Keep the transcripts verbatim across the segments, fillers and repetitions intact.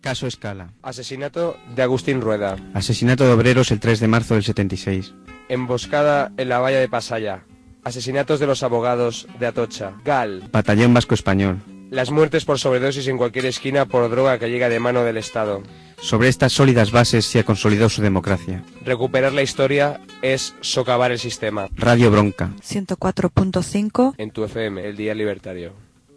Caso Escala. Asesinato de Agustín Rueda. Asesinato de obreros el tres de marzo del setenta y seis. Emboscada en la valla de Pasaya. Asesinatos de los abogados de Atocha. Gal. Batallón Vasco Español. Las muertes por sobredosis en cualquier esquina por droga que llega de mano del Estado. Sobre estas sólidas bases se ha consolidado su democracia. Recuperar la historia es socavar el sistema. Radio Bronca. ciento cuatro punto cinco. En tu F M, el Día Libertario.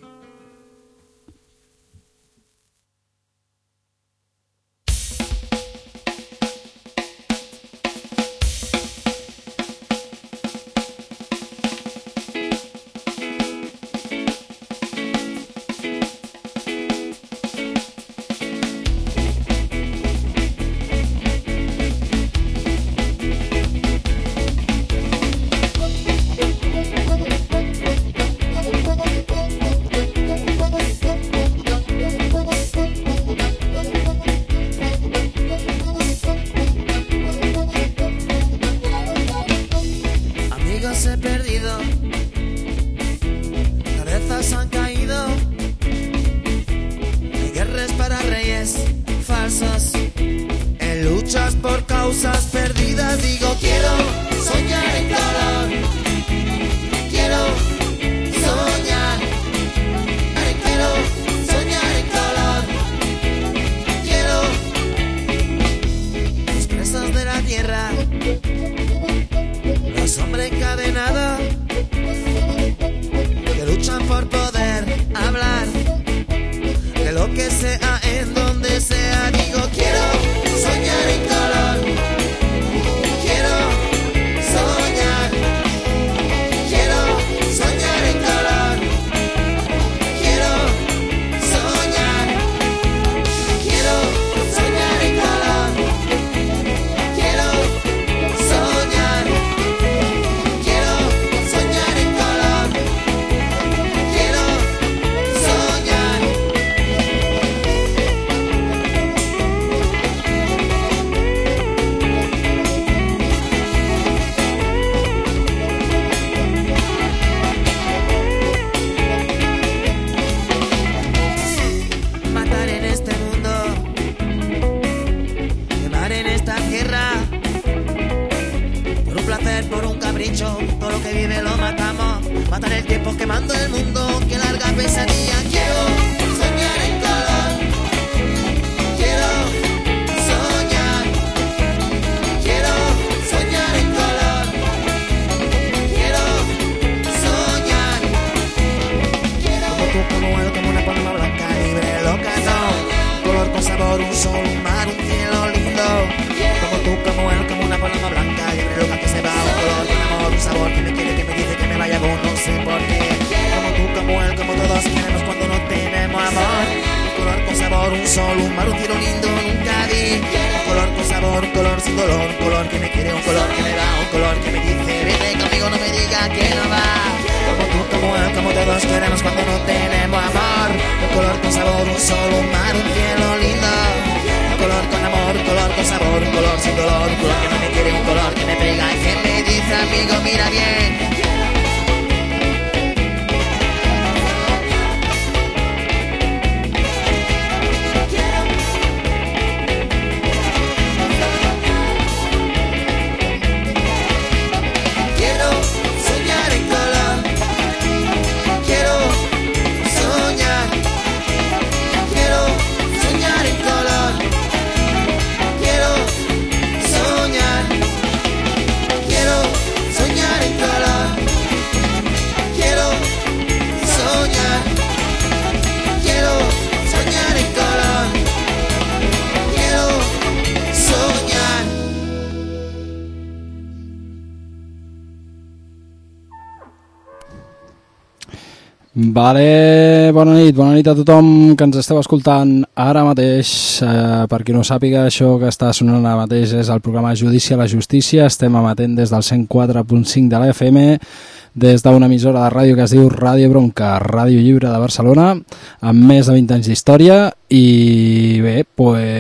Vale, bona nit, bona nit a tothom que ens esteu escoltant ara mateix. Eh, per qui no sàpiga, això que està sonant ara mateix és el programa Judici a la Justícia. Estem emetent des del cent quatre punt cinc de la F M, des d'una emissora de ràdio que es diu Ràdio Bronca, Ràdio Lliure de Barcelona, amb més de vint anys d'història. I bé, pues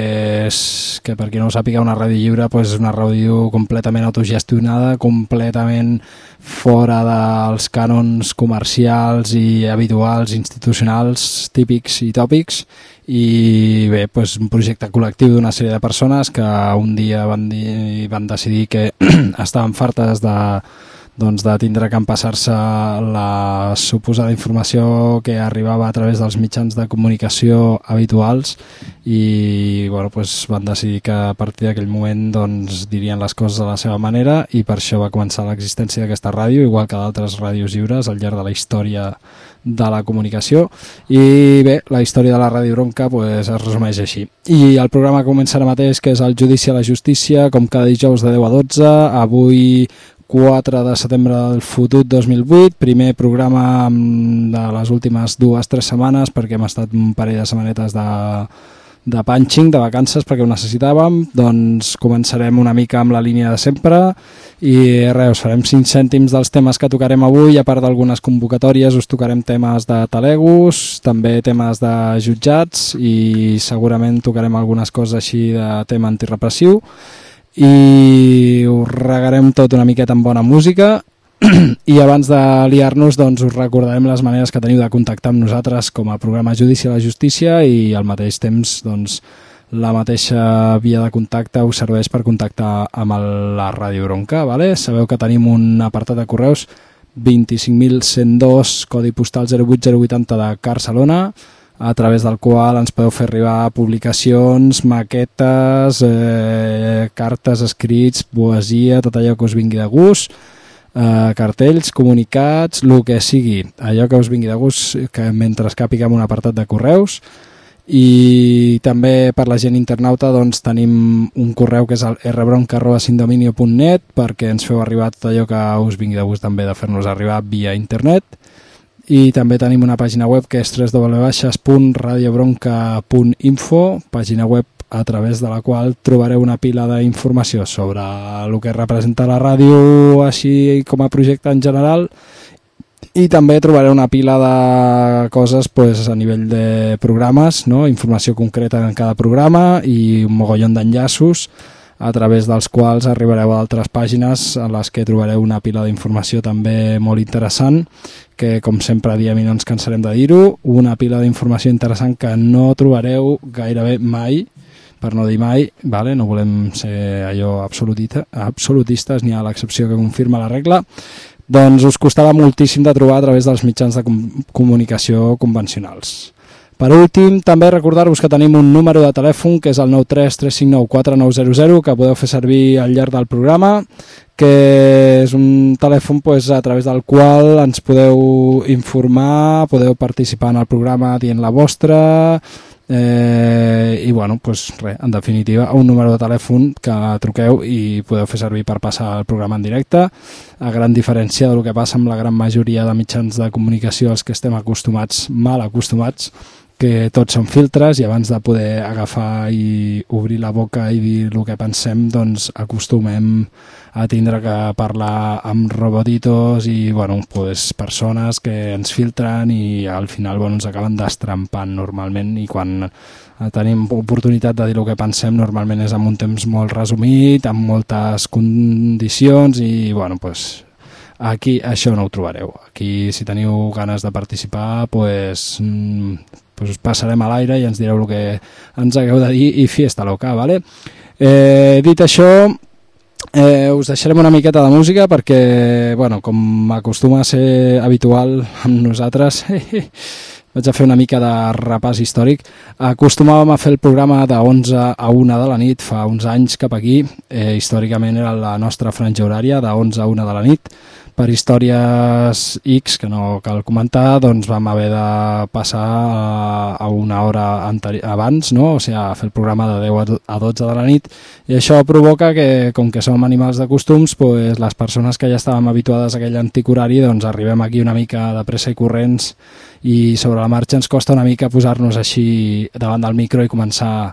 pues, que per qui no ho sàpiga, una ràdio lliure pues, és una ràdio completament autogestionada, completament fora dels cànons comercials i habituals, institucionals, típics i tòpics, i bé, pues, un projecte col·lectiu d'una sèrie de persones que un dia van, dir, van decidir que estaven fartes de doncs de tindre que empassar-se la suposada informació que arribava a través dels mitjans de comunicació habituals i bueno, doncs van decidir que a partir d'aquell moment doncs, dirien les coses a la seva manera i per això va començar l'existència d'aquesta ràdio, igual que d'altres ràdios lliures al llarg de la història de la comunicació. I bé, la història de la Ràdio Bronca pues, es resumeix així. I el programa comença ara mateix, que és el Judici a la Justícia, com cada dijous de deu a dotze, avui quatre de setembre del fotut dos mil vuit, primer programa de les últimes dues o tres setmanes perquè hem estat un parell de setmanetes de, de punching, de vacances perquè ho necessitàvem. Doncs començarem una mica amb la línia de sempre i res, us farem cinc cèntims dels temes que tocarem avui, a part d'algunes convocatòries us tocarem temes de talegos, també temes de jutjats i segurament tocarem algunes coses així de tema antirepressiu i us regarem tot una miqueta amb bona música i abans de liar-nos doncs, us recordarem les maneres que teniu de contactar amb nosaltres com a programa Judici a la Justícia i al mateix temps doncs, la mateixa via de contacte us serveix per contactar amb el, la Ràdio Bronca. Vale? Sabeu que tenim un apartat de correus vint-i-cinc mil cent dos, codi postal zero vuit zero vuitanta de Barcelona, a través del qual ens podeu fer arribar publicacions, maquetes, eh, cartes, escrits, poesia, tot allò que us vingui de gust, eh, cartells, comunicats, el que sigui, allò que us vingui de gust, que mentre càpiga en un apartat de correus. I també per la gent internauta doncs, tenim un correu que és el erre bronca arroba sindominio punt net perquè ens feu arribar tot allò que us vingui de gust també de fer-nos arribar via internet. I també tenim una pàgina web que és w w w punt radio bronca punt info, pàgina web a través de la qual trobareu una pila d'informació sobre el que representa la ràdio així com a projecte en general i també trobareu una pila de coses pues, a nivell de programes, no? Informació concreta en cada programa i un mogollon d'enllaços a través dels quals arribareu a altres pàgines en les que trobareu una pila d'informació també molt interessant, que com sempre diem i no ens cansarem de dir-ho, una pila d'informació interessant que no trobareu gairebé mai, per no dir mai, vale? No volem ser allò absolutita, absolutistes ni a l'excepció que confirma la regla, doncs us costarà moltíssim de trobar a través dels mitjans de com comunicació convencionals. Per últim, també recordar-vos que tenim un número de telèfon que és el nou tres tres cinc nou quatre nou zero zero que podeu fer servir al llarg del programa, que és un telèfon pues, a través del qual ens podeu informar, podeu participar en el programa dient la vostra eh, i bueno, pues, res, en definitiva un número de telèfon que truqueu i podeu fer servir per passar el programa en directe, a gran diferència del que passa amb la gran majoria de mitjans de comunicació als que estem acostumats, mal acostumats, que tots són filtres i abans de poder agafar i obrir la boca i dir el que pensem, doncs acostumem a tindre que parlar amb robotitos i bueno, pues, persones que ens filtren i al final bueno, ens acaben destrampant normalment i quan tenim oportunitat de dir el que pensem normalment és en un temps molt resumit, amb moltes condicions i bueno, pues, aquí això no ho trobareu. Aquí si teniu ganes de participar pues, pues us passarem a l'aire i ens direu el que ens hagueu de dir i fiesta loca, vale? Eh, dit això, eh, us deixarem una miqueta de música perquè, bueno, com acostuma a ser habitual amb nosaltres, vaig a fer una mica de repàs històric. Acostumàvem a fer el programa de onze a una de la nit fa uns anys cap aquí, eh, històricament era la nostra franja horària de onze a una de la nit. Per històries X, que no cal comentar, doncs vam haver de passar a una hora abans, no? O sigui, a fer el programa de deu a dotze de la nit, i això provoca que, com que som animals de costums, pues, les persones que ja estàvem habituades a aquell antic horari, doncs arribem aquí una mica de pressa i corrents, i sobre la marxa ens costa una mica posar-nos així davant del micro i començar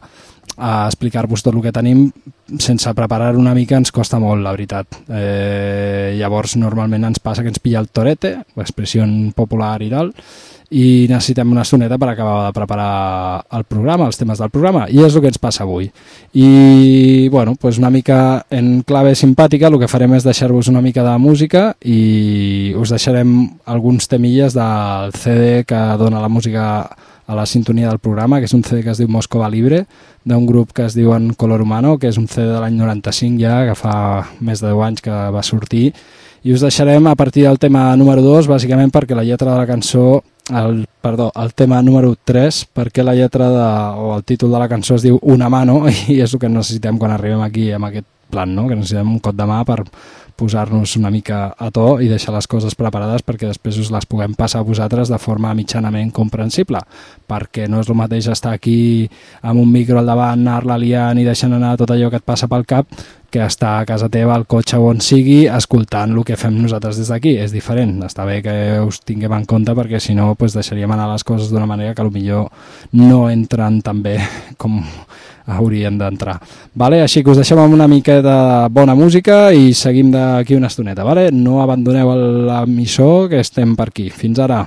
a explicar-vos tot el que tenim sense preparar una mica ens costa molt, la veritat. Eh, llavors normalment ens passa que ens pilla el torete, l'expressió popular i tal, i necessitem una estoneta per acabar de preparar el programa, els temes del programa, i és el que ens passa avui. I bueno, pues una mica en clave simpàtica el que farem és deixar-vos una mica de música i us deixarem alguns temilles del C D que dona la música a la sintonia del programa, que és un C D que es diu Moscova Libre, d'un grup que es diuen Color Humano, que és un C D de l'any noranta-cinc ja, que fa més de deu anys que va sortir, i us deixarem a partir del tema número dos, bàsicament perquè la lletra de la cançó, el, perdó, el tema número tres, perquè la lletra de, o el títol de la cançó es diu Una mano, i és el que necessitem quan arribem aquí amb aquest plan, no? Que necessitem un cop de mà per posar-nos una mica a to i deixar les coses preparades perquè després us les puguem passar a vosaltres de forma mitjanament comprensible, perquè no és el mateix estar aquí amb un micro al davant, anar-la liant i deixant anar tot allò que et passa pel cap, que estar a casa teva, al cotxe o on sigui, escoltant el que fem nosaltres des d'aquí. És diferent, està bé que us tinguem en compte perquè si no pues, deixaríem anar les coses d'una manera que potser no entren tan bé com haurien d'entrar. Vale? Així que us deixem amb una mica de bona música i seguim d'aquí una estoneta. Vale? No abandoneu l'emissor, que estem per aquí. Fins ara.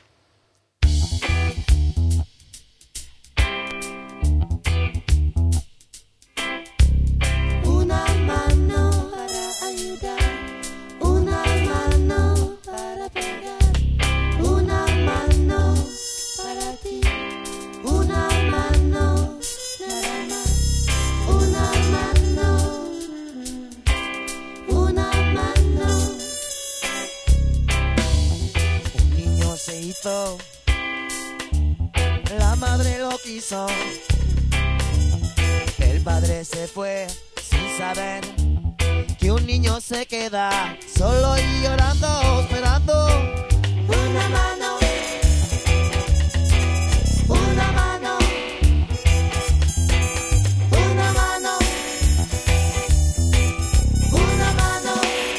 La madre lo quiso, el padre se fue sin saber que un niño se queda solo y llorando, esperando una mano, una mano, una mano, una mano.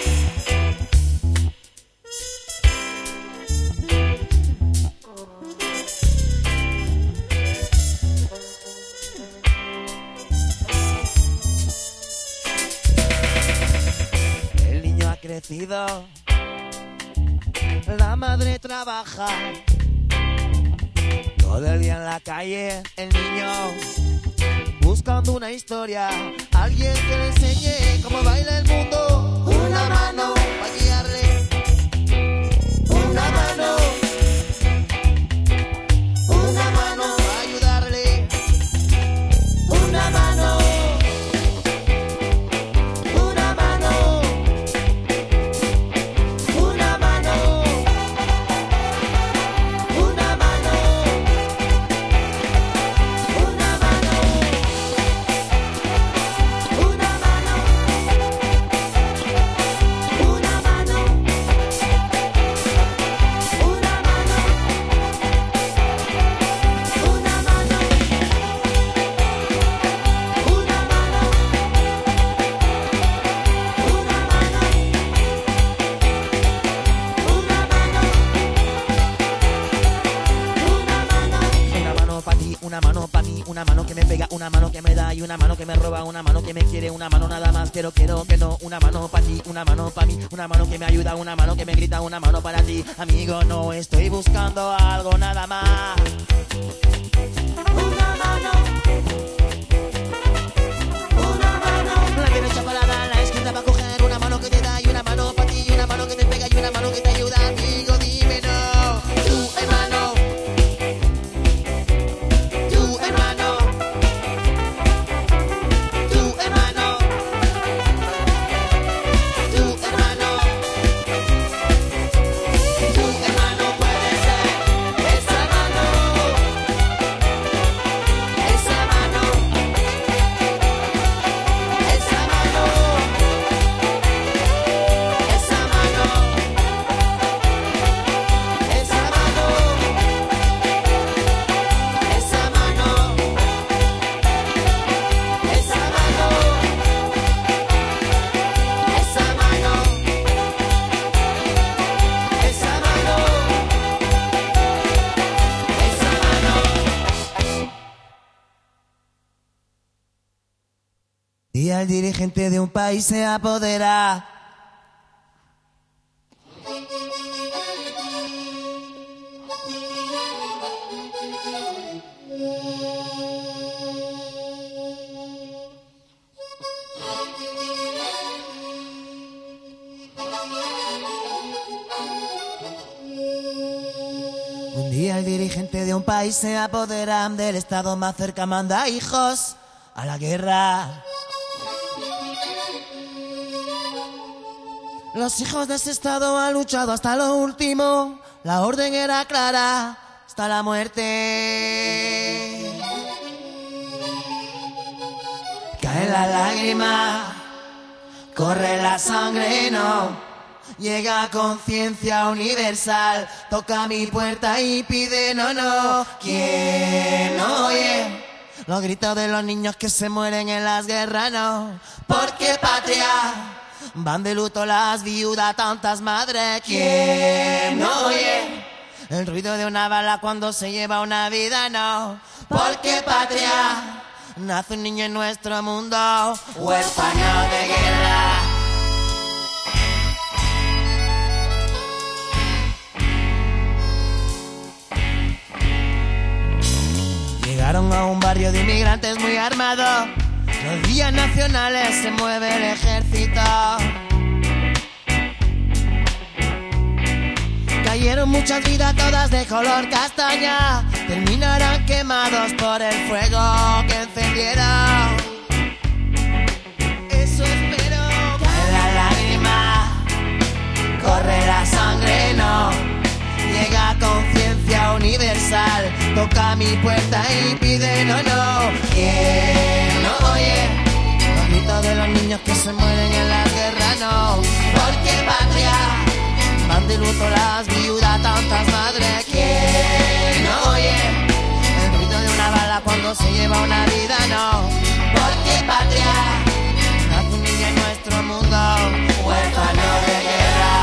Crecido, la madre trabaja todo el día en la calle, el niño buscando una historia, alguien que le enseñe cómo baila el mundo. Una mano para guiarle, una mano, una mano para ayudarle, una mano. Una mano pa' mí, una mano que me pega, una mano que me da y una mano que me roba, una mano que me quiere, una mano nada más, quiero, quiero, que no. Una mano pa' ti, una mano pa' mí, una mano que me ayuda, una mano que me grita, una mano para ti. Amigo, no estoy buscando algo nada más. Una mano, una mano. La derecha para dar, la izquierda para coger, una mano que te da y una mano pa' ti, una mano que me pega y una mano que te ayuda. Amigo, dime no, tú hermano. día el dirigente de un país se apodera. Un día el dirigente de un país se apodera del estado más cerca, manda hijos a la guerra. Los hijos de ese estado han luchado hasta lo último, la orden era clara, hasta la muerte. Cae la lágrima, corre la sangre, no. Llega conciencia universal, toca mi puerta y pide no, no. ¿Quién oye los gritos de los niños que se mueren en las guerras? No, porque patria, van de luto las viudas, tantas madres. ¿Quién oye el ruido de una bala cuando se lleva una vida? No, porque patria, nace un niño en nuestro mundo, huérfano de guerra. Llegaron a un barrio de inmigrantes muy armados. Los días nacionales se mueve el ejército. Cayeron muchas vidas, todas de color castaña. Terminarán quemados por el fuego que encendieron. Eso espero. Cae la lágrima, corre la sangre, no. Llega conciencia universal, toca mi puerta y pide no, no. ¿Quién no oye los gritos de los niños que se mueren en la guerra? No, porque patria, van de luto las viudas, tantas madres. ¿Quién no oye el ruido de una bala cuando se lleva una vida? No, porque patria, nace un niño en nuestro mundo, huérfano de guerra.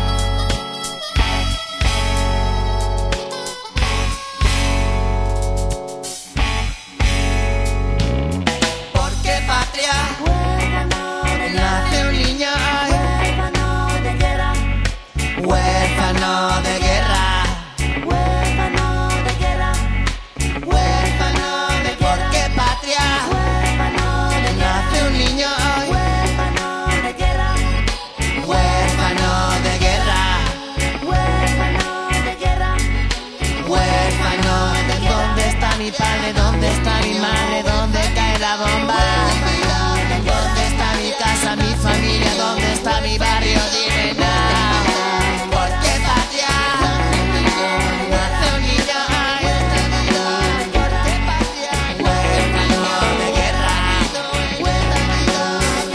Patria, nace un niño hoy, huérfano de guerra, huérfano de guerra, huérfano de guerra, huérfano de guerra. Porque patria, huérfano de guerra, nace un niño hoy, huérfano de guerra, huérfano de guerra, huérfano de guerra, huérfano de. ¿Dónde está mi padre? ¿Dónde está mi madre? ¿Dónde cae la bomba? ¿Dónde está mi casa, mi familia? ¿Dónde está mi barrio? Dime nada. Porque patria, nace un niño hoy. Porque patria, huérfano de guerra, huérfano,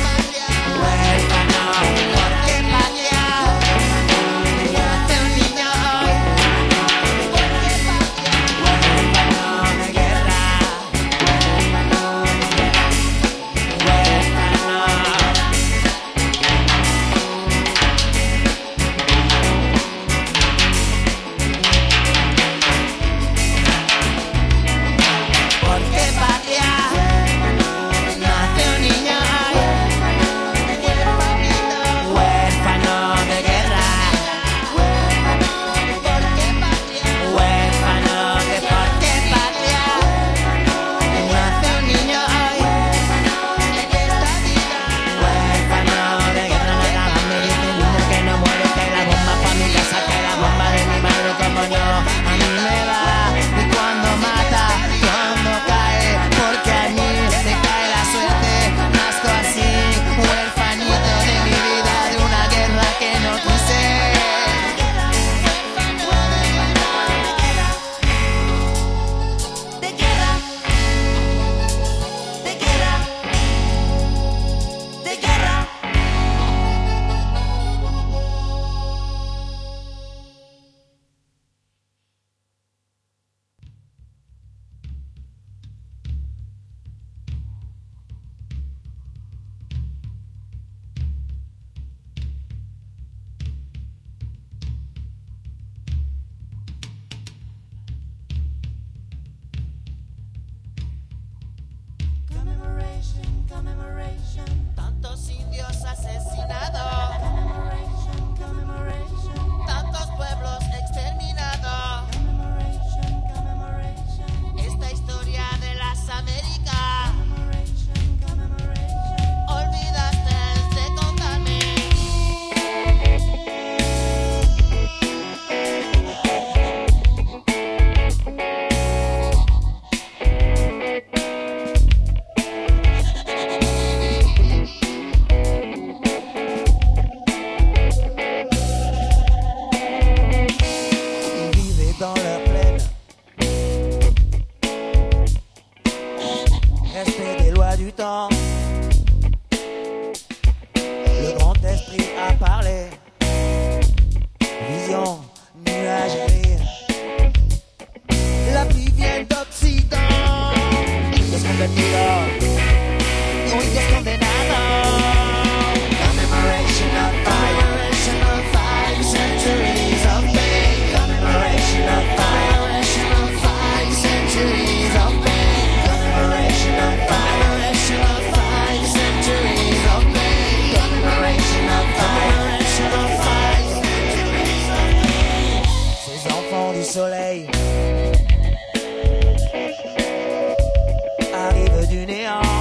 porque patria, nace un niño hoy. Porque patria, huérfano de guerra, huérfano Tantos indios asesinados, tantos pueblos exterminados. Esta historia de las Américas, olvidaste de contarme. Dans la plaine, respect des lois du temps. Le grand esprit a parlé, vision, nuage gris. La pluie vient d'Occident, indios convertidos, indios condenados. Commemoration of fire, commemoration of five centuries of pain. Commemoration of fire, commemoration of five centuries of pain. Commemoration of fire, commemoration of five centuries of pain. Commemoration of fire, commemoration of five centuries of pain. Ces enfants du soleil arrivent du néant.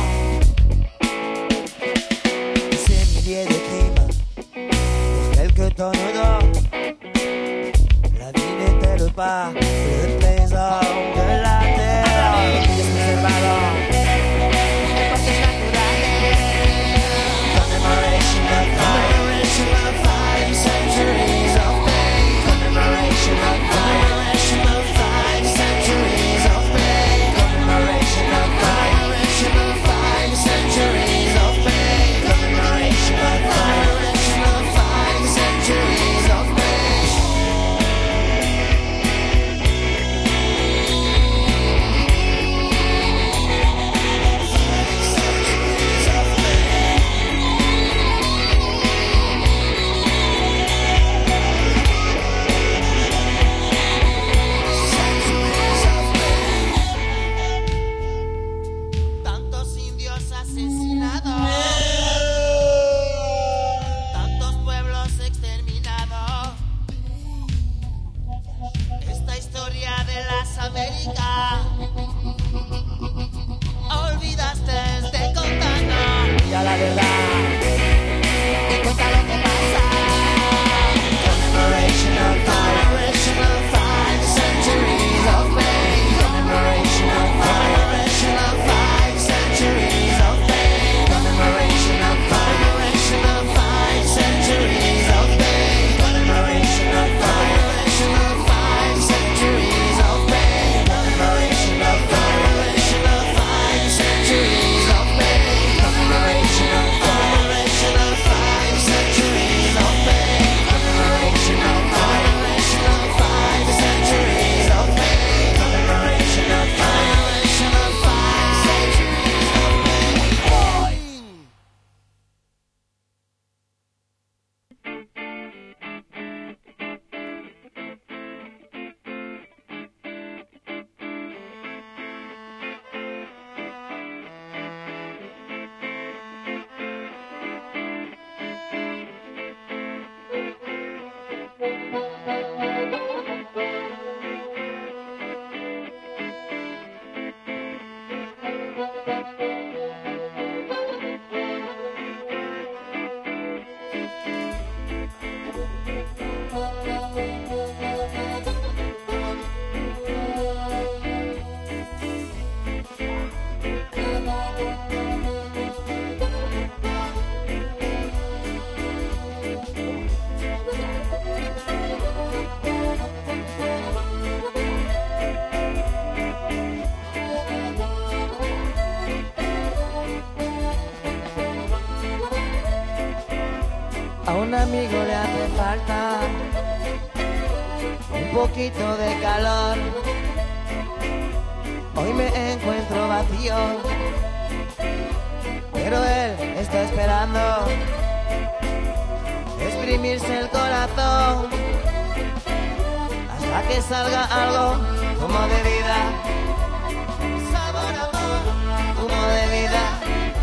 Ces milliers de crimes pour quelques tonnes d'or. La vie n'est-elle pas le trésor de la terre? Commemoration of fire, commemoration of five centuries of pain. Commemoration of fire, commemoration of five centuries of pain. Commemoration of fire, commemoration of five centuries of pain. Commemoration of fire, commemoration of five centuries of pain. Tantos indios asesinados, tantos pueblos exterminados. Esta historia de las Américas, olvidaste de contarnos. Mira la verdad y cuenta lo que pasa. Commemoration of fire, commemoration of five centuries of pain. Commemoration of fire, commemoration of five centuries of pain. Commemoration of fire, commemoration of five centuries of pain. Commemoration of fire, commemoration of five centuries of pain. Commemoration of fire, commemoration of five centuries of pain. Commemoration of fire, commemoration of five centuries of pain. Commemoration of fire, commemoration of five centuries of pain. Commemoration of fire, commemoration of five centuries of pain. A un amigo le hace falta un poquito de calor. Hoy me encuentro vacío, pero él está esperando exprimirse el corazón hasta que salga algo como de vida. Sabor, amor, humo de vida.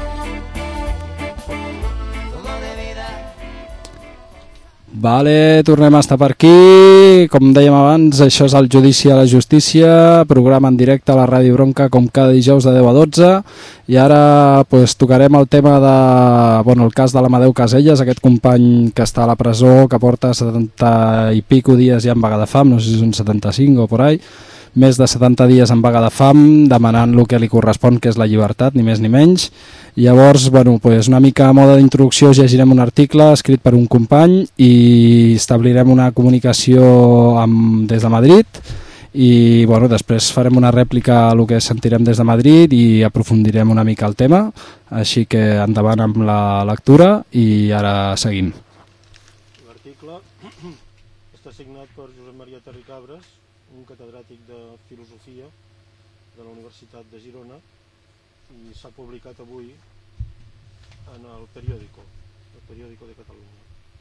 Vale, tornem a estar per aquí. Com dèiem abans, això és el Judici a la Justícia, programa en directe a la Ràdio Bronca com cada dijous de deu a dotze, i ara pues, tocarem el tema de, bueno, el cas de l'Amadeu Caselles, aquest company que està a la presó, que porta setanta i pico dies ja en vaga de fam, no sé si són setanta-cinc o por ahí, més de setanta dies en vaga de fam, demanant el que li correspon, que és la llibertat, ni més ni menys. Llavors, bueno, pues una mica a moda d'introducció, llegirem un article escrit per un company i establirem una comunicació amb, des de Madrid, i bueno, després farem una rèplica a el que sentirem des de Madrid i aprofundirem una mica el tema. Així que endavant amb la lectura i ara seguim. L'article està signat per Josep Maria Terricabres, un catedràtic de Filosofia de la Universitat de Girona, i s'ha publicat avui en el Periódico, el Periódico de Catalunya.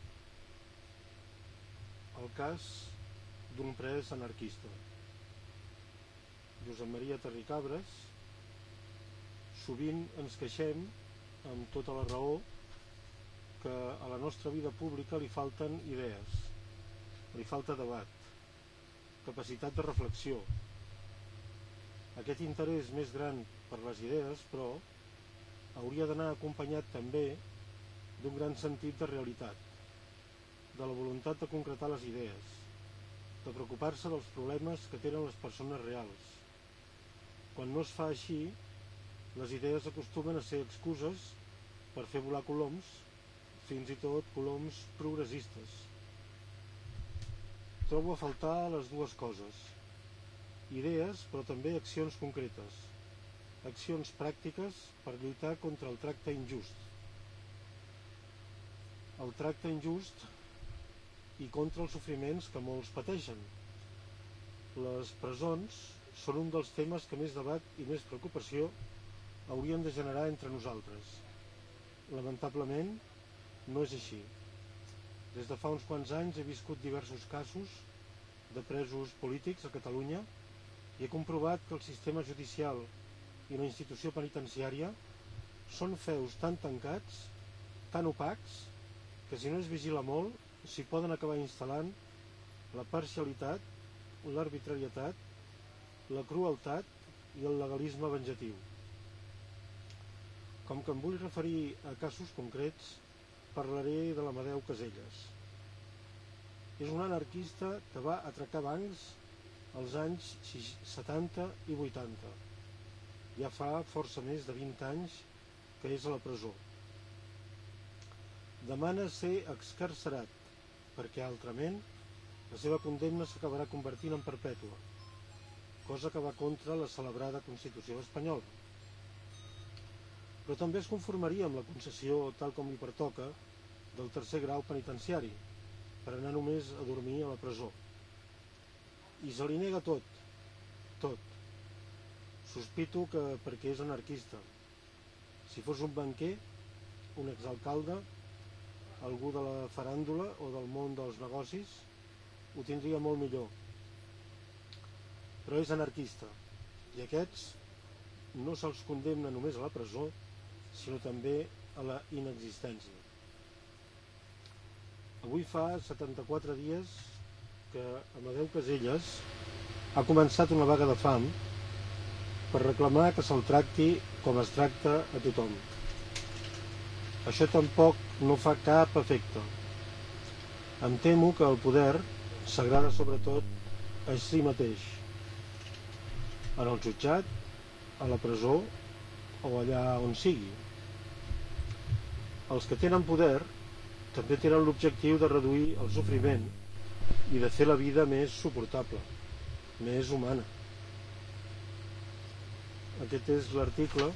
El cas d'un pres anarquista. Josep Maria Terricabres: sovint ens queixem, amb tota la raó, que a la nostra vida pública li falten idees, li falta debat, capacitat de reflexió. Aquest interès més gran per les idees, però, hauria d'anar acompanyat també d'un gran sentit de realitat, de la voluntat de concretar les idees, de preocupar-se dels problemes que tenen les persones reals. Quan no es fa així, les idees acostumen a ser excuses per fer volar coloms, fins i tot coloms progressistes. Trobo a faltar les dues coses: idees, però també accions concretes, accions pràctiques per lluitar contra el tracte injust. El tracte injust i contra els sofriments que molts pateixen. Les presons són un dels temes que més debat i més preocupació haurien de generar entre nosaltres. Lamentablement, no és així. Des de fa uns quants anys he viscut diversos casos de presos polítics a Catalunya i he comprovat que el sistema judicial i la institució penitenciària són feus tan tancats, tan opacs, que si no es vigila molt, s'hi poden acabar instal·lant la parcialitat, l'arbitrarietat, la crueltat i el legalisme venjatiu. Com que em vull referir a casos concrets, parlaré de l'Amadeu Caselles. És un anarquista que va atracar bancs als anys setanta i vuitanta. Ja fa força més de vint anys que és a la presó. Demana ser excarcerat, perquè altrament la seva condemna s'acabarà convertint en perpètua, cosa que va contra la celebrada Constitució espanyola. Però també es conformaria amb la concessió, tal com li pertoca, del tercer grau penitenciari, per anar només a dormir a la presó. I se li nega tot, tot. Sospito que perquè és anarquista. Si fos un banquer, un exalcalde, algú de la faràndula o del món dels negocis, ho tindria molt millor. Però és anarquista, i aquests no se'ls condemna només a la presó, sinó també a la inexistència. Avui fa setanta-quatre dies que Amadeu Caselles ha començat una vaga de fam per reclamar que se'l tracti com es tracta a tothom. Això tampoc no fa cap efecte. Em temo que el poder s'agrada sobretot a si mateix, en el jutjat, a la presó o allà on sigui. Els que tenen poder també tenen l'objectiu de reduir el sofriment i de fer la vida més suportable, més humana. Aquest és l'article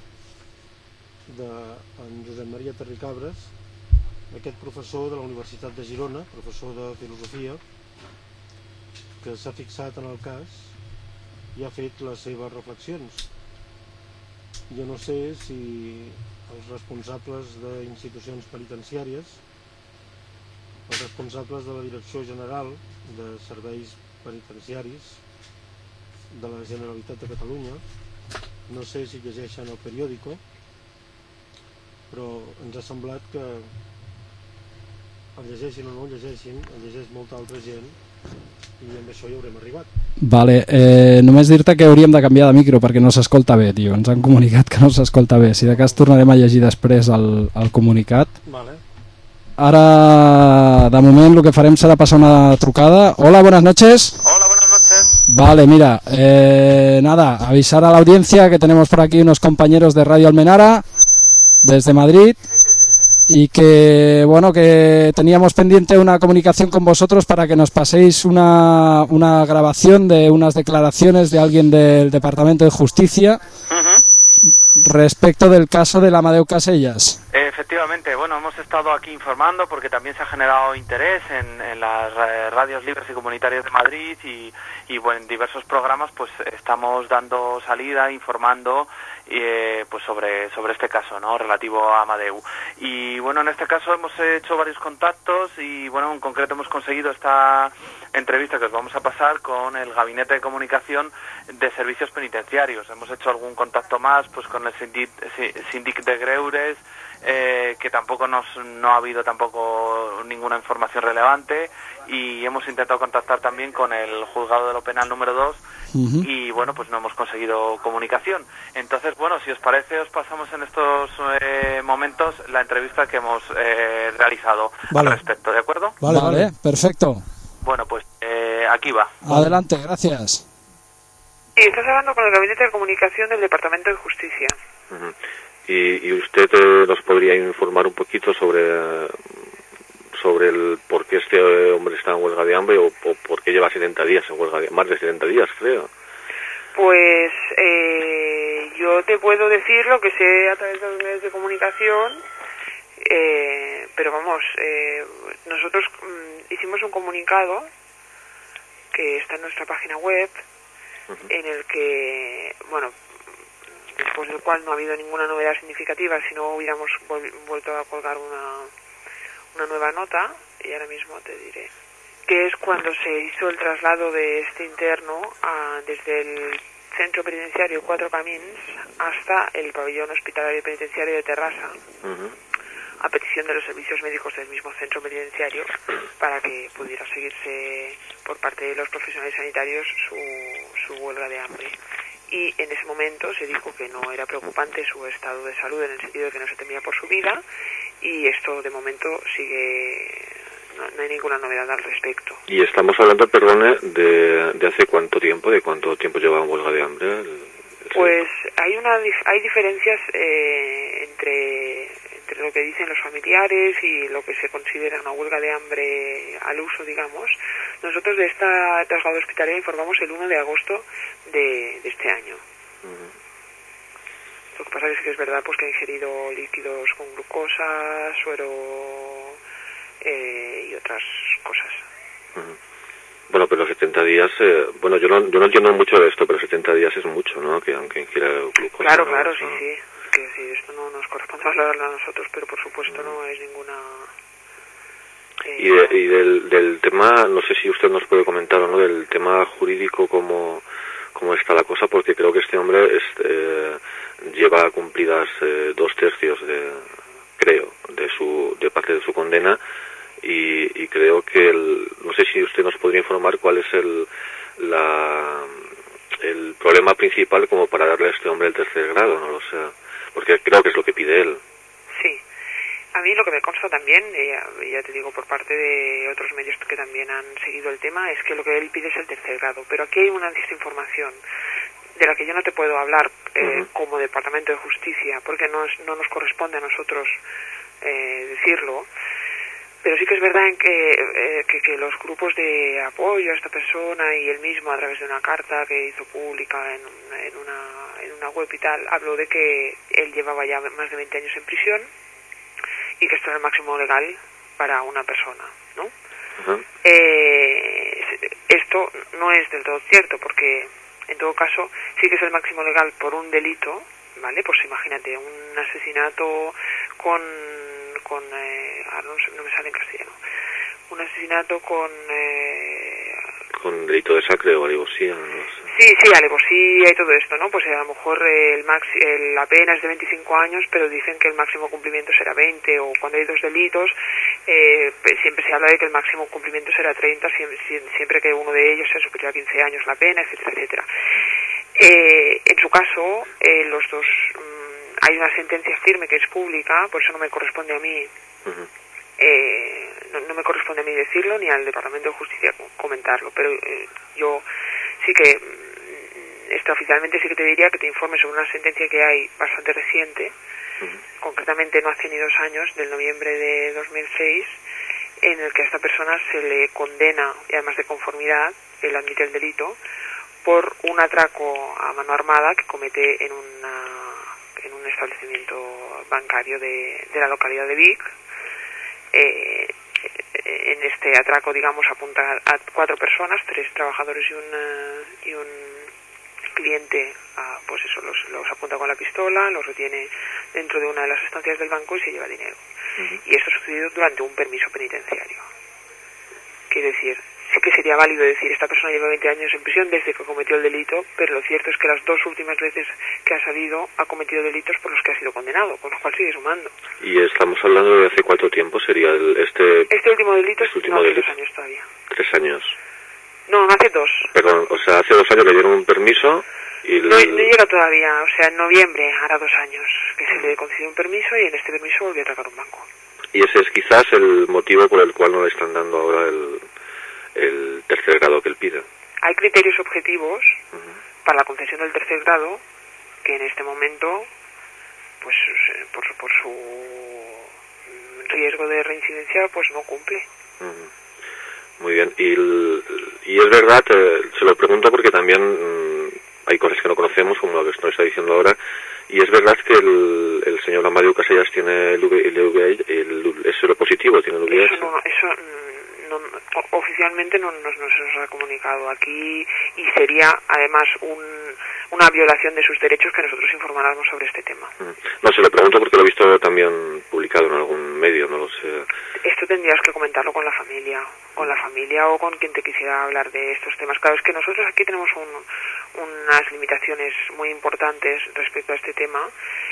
d'en Josep Maria Terricabres, aquest professor de la Universitat de Girona, professor de Filosofia, que s'ha fixat en el cas i ha fet les seves reflexions. Jo no sé si els responsables d'institucions penitenciàries, els responsables de la Direcció General de Serveis Penitenciaris de la Generalitat de Catalunya, no sé si llegeixen el Periódico, però ens ha semblat que el llegeixin o no el llegeixin, el llegeix molta altra gent i amb això hi haurem arribat. Vale, eh, només dir-te que hauríem de canviar de micro perquè no s'escolta bé, tio. Ens han comunicat que no s'escolta bé. Si de cas tornarem a llegir després el, el comunicat. Vale. Ara, de moment, lo que farem serà passar una trucada. Hola, buenas noches. Hola, buenas noches. Vale, mira, eh, nada, avisar a la audiencia que tenemos por aquí unos compañeros de Radio Almenara desde Madrid y que, bueno, que teníamos pendiente una comunicación con vosotros para que nos paséis una, una grabación de unas declaraciones de alguien del Departamento de Justicia uh-huh. respecto del caso del Amadeu Casellas. Efectivamente, bueno, hemos estado aquí informando porque también se ha generado interés en, en las radios libres y comunitarias de Madrid y, y bueno, en diversos programas pues estamos dando salida, informando eh, pues sobre sobre este caso, ¿no?, relativo a Amadeu. Y bueno, en este caso hemos hecho varios contactos y bueno, en concreto hemos conseguido esta entrevista que os vamos a pasar con el Gabinete de Comunicación de Servicios Penitenciarios. Hemos hecho algún contacto más pues con el Síndic, Síndic de Greures, eh, que tampoco nos no ha habido tampoco ninguna información relevante, y hemos intentado contactar también con el Juzgado de lo Penal número dos uh-huh. y bueno, pues no hemos conseguido comunicación. Entonces, bueno, si os parece, os pasamos en estos eh, momentos la entrevista que hemos eh, realizado vale. al respecto, ¿de acuerdo? Vale, vale, perfecto. Bueno, pues eh, aquí va. Adelante, gracias. Sí, estás hablando con el Gabinete de Comunicación del Departamento de Justicia. Uh-huh. y, y usted eh, nos podría informar un poquito sobre sobre el por qué este hombre está en huelga de hambre o, o por qué lleva setenta días en huelga de más de setenta días, creo. Pues eh, yo te puedo decir lo que sé a través de los medios de comunicación, eh, pero vamos, eh, nosotros mm, hicimos un comunicado que está en nuestra página web, uh-huh. en el que, bueno, después del cual no ha habido ninguna novedad significativa, si no hubiéramos vol- vuelto a colgar una, una nueva nota, y ahora mismo te diré, que es cuando se hizo el traslado de este interno a, desde el Centro Penitenciario Cuatro Camins hasta el Pabellón Hospitalario Penitenciario de Terrassa, uh-huh. a petición de los servicios médicos del mismo centro penitenciario, para que pudiera seguirse por parte de los profesionales sanitarios su, su huelga de hambre. Y en ese momento se dijo que no era preocupante su estado de salud, en el sentido de que no se temía por su vida, y esto de momento sigue, no, no hay ninguna novedad al respecto. Y estamos hablando, perdone, de, de hace cuánto tiempo, de cuánto tiempo lleva en huelga de hambre. El, el pues hay una hay diferencias eh, entre entre lo que dicen los familiares y lo que se considera una huelga de hambre al uso, digamos. Nosotros de esta traslado hospitalario informamos el uno de agosto de, de este año. Uh-huh. Lo que pasa es que es verdad pues que ha ingerido líquidos con glucosa, suero eh, y otras cosas. Uh-huh. Bueno, pero setenta días, eh, bueno, yo no, yo no entiendo mucho de esto, pero setenta días es mucho, ¿no? Que aunque ingiera glucosa. Claro, claro, sí, ¿no? sí. Es que sí, esto no nos corresponde hablarlo a nosotros, pero por supuesto no es ninguna... Eh, y de, y del, del tema, no sé si usted nos puede comentar o no, del tema jurídico, cómo, cómo está la cosa, porque creo que este hombre es, eh, lleva cumplidas eh, dos tercios de, creo, de su, de parte de su condena, y, y creo que el, no sé si usted nos podría informar cuál es el, la, el problema principal como para darle a este hombre el tercer grado, no lo sé, porque creo que es lo que pide él. Sí. A mí lo que me consta también, eh, ya te digo por parte de otros medios que también han seguido el tema, es que lo que él pide es el tercer grado. Pero aquí hay una información de la que yo no te puedo hablar eh, uh-huh. como Departamento de Justicia, porque no, es, no nos corresponde a nosotros eh, decirlo. Pero sí que es verdad en que, eh, que, que los grupos de apoyo a esta persona y él mismo, a través de una carta que hizo pública en, en, una, en una web y tal, habló de que él llevaba ya más de veinte años en prisión y que esto era el máximo legal para una persona, ¿no? Uh-huh. Eh, esto no es del todo cierto, porque en todo caso sí que es el máximo legal por un delito, ¿vale? Pues imagínate, un asesinato con... con eh, ah, no, no me sale en castellano, un asesinato con... Eh, con delito de sacre o alevosía, no sé. Sí, sí, alevosía y todo esto, ¿no? Pues a lo mejor el maxi, el, la pena es de veinticinco años, pero dicen que el máximo cumplimiento será veinte, o cuando hay dos delitos, eh, siempre se habla de que el máximo cumplimiento será treinta, siempre, siempre que uno de ellos sea superior a quince años la pena, etcétera, etcétera. Eh, en su caso, eh, los dos, mmm, hay una sentencia firme que es pública, por eso no me corresponde a mí. Uh-huh. Eh, no, no me corresponde a mí decirlo ni al Departamento de Justicia comentarlo, pero eh, yo sí que mm, extraoficialmente sí que te diría que te informe sobre una sentencia que hay bastante reciente, uh-huh. concretamente no hace ni dos años, del noviembre de dos mil seis, en el que a esta persona se le condena, y además de conformidad, él admite el delito, por un atraco a mano armada que comete en, una, en un establecimiento bancario de, de la localidad de Vic. Eh, en este atraco, digamos, apunta a cuatro personas, tres trabajadores y un, uh, y un cliente, uh, pues eso, los, los apunta con la pistola, los retiene dentro de una de las estancias del banco y se lleva dinero. Uh-huh. Y esto ha sucedido durante un permiso penitenciario. Quiere decir, sí que sería válido decir, esta persona lleva veinte años en prisión desde que cometió el delito, pero lo cierto es que las dos últimas veces que ha salido ha cometido delitos por los que ha sido condenado, con lo cual sigue sumando. ¿Y estamos hablando de hace cuánto tiempo sería el, este... Este último delito este último no, hace delito. dos años todavía. ¿Tres años? No, no hace dos. Perdón, o sea, hace dos años le dieron un permiso y... El... No, no llega todavía, o sea, en noviembre hará dos años que se le concedió un permiso y en este permiso volvió a atracar un banco. Y ese es quizás el motivo por el cual no le están dando ahora el... el tercer grado que él pide. Hay criterios objetivos uh-huh. para la concesión del tercer grado que en este momento, pues por, por su riesgo de reincidencia, pues no cumple. Uh-huh. Muy bien. Y, el, y es verdad, eh, se lo pregunto porque también mmm, hay cosas que no conocemos, como lo que nos está diciendo ahora, y es verdad que el, el señor Amadeu Casellas tiene el, el, el, el, es seropositivo, tiene el V I H. Eso no, eso... No, oficialmente no, no, no se nos ha comunicado aquí y sería además un, una violación de sus derechos que nosotros informáramos sobre este tema. No, se lo pregunto porque lo he visto también publicado en algún medio, no lo sé. Esto tendrías que comentarlo con la familia, con la familia o con quien te quisiera hablar de estos temas. Claro, es que nosotros aquí tenemos un, unas limitaciones muy importantes respecto a este tema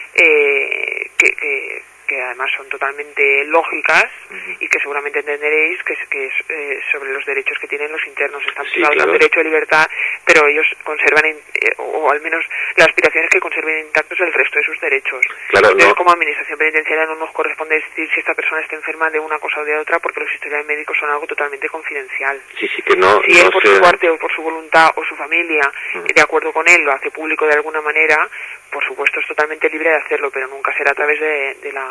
eh, que... que que además son totalmente lógicas uh-huh. y que seguramente entenderéis que es, que es eh, sobre los derechos que tienen los internos. Están privados sí, claro. del derecho de libertad, pero ellos conservan, in, eh, o al menos la aspiración es que conserven intactos el resto de sus derechos. Claro, Entonces, no. como administración penitenciaria no nos corresponde decir si esta persona está enferma de una cosa o de otra, porque los historiales médicos son algo totalmente confidencial. Sí, sí, que no. Si no él por sé. su parte o por su voluntad o su familia, uh-huh. de acuerdo con él, lo hace público de alguna manera, por supuesto es totalmente libre de hacerlo, pero nunca será a través de, de la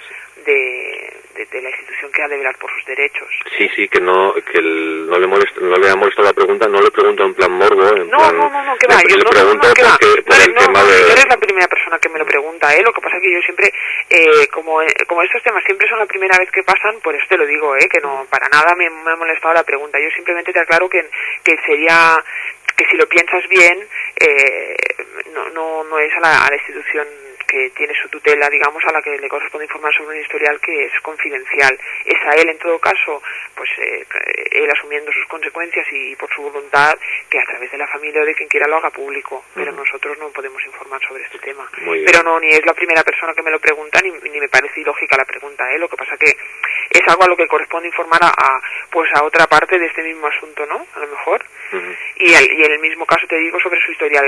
de, de, de la institución que ha de velar por sus derechos. Sí, sí, que no que el, no le molesta, no le ha molestado la pregunta, no le pregunto en plan morbo, en no, plan, no, no, no, que va, le, yo le no, pregunto no, no, que va. porque, por no, el no, tema no, de... no eres la primera persona que me lo pregunta, ¿eh? Lo que pasa es que yo siempre, eh, como como estos temas siempre son la primera vez que pasan, por eso te lo digo, ¿eh? Que no, para nada me, me ha molestado la pregunta. Yo simplemente te aclaro que, que sería, que si lo piensas bien, eh, no, no, no es a la, a la institución que tiene su tutela, digamos, a la que le corresponde informar sobre un historial que es confidencial. Es a él, en todo caso, pues eh, él asumiendo sus consecuencias y por su voluntad, que a través de la familia o de quien quiera lo haga público, pero uh-huh. nosotros no podemos informar sobre este tema. Pero no, ni es la primera persona que me lo pregunta, ni, ni me parece ilógica la pregunta, ¿eh? Lo que pasa que es algo a lo que corresponde informar a, a pues a otra parte de este mismo asunto, ¿no? A lo mejor. Uh-huh. Y, el, y en el mismo caso te digo sobre su historial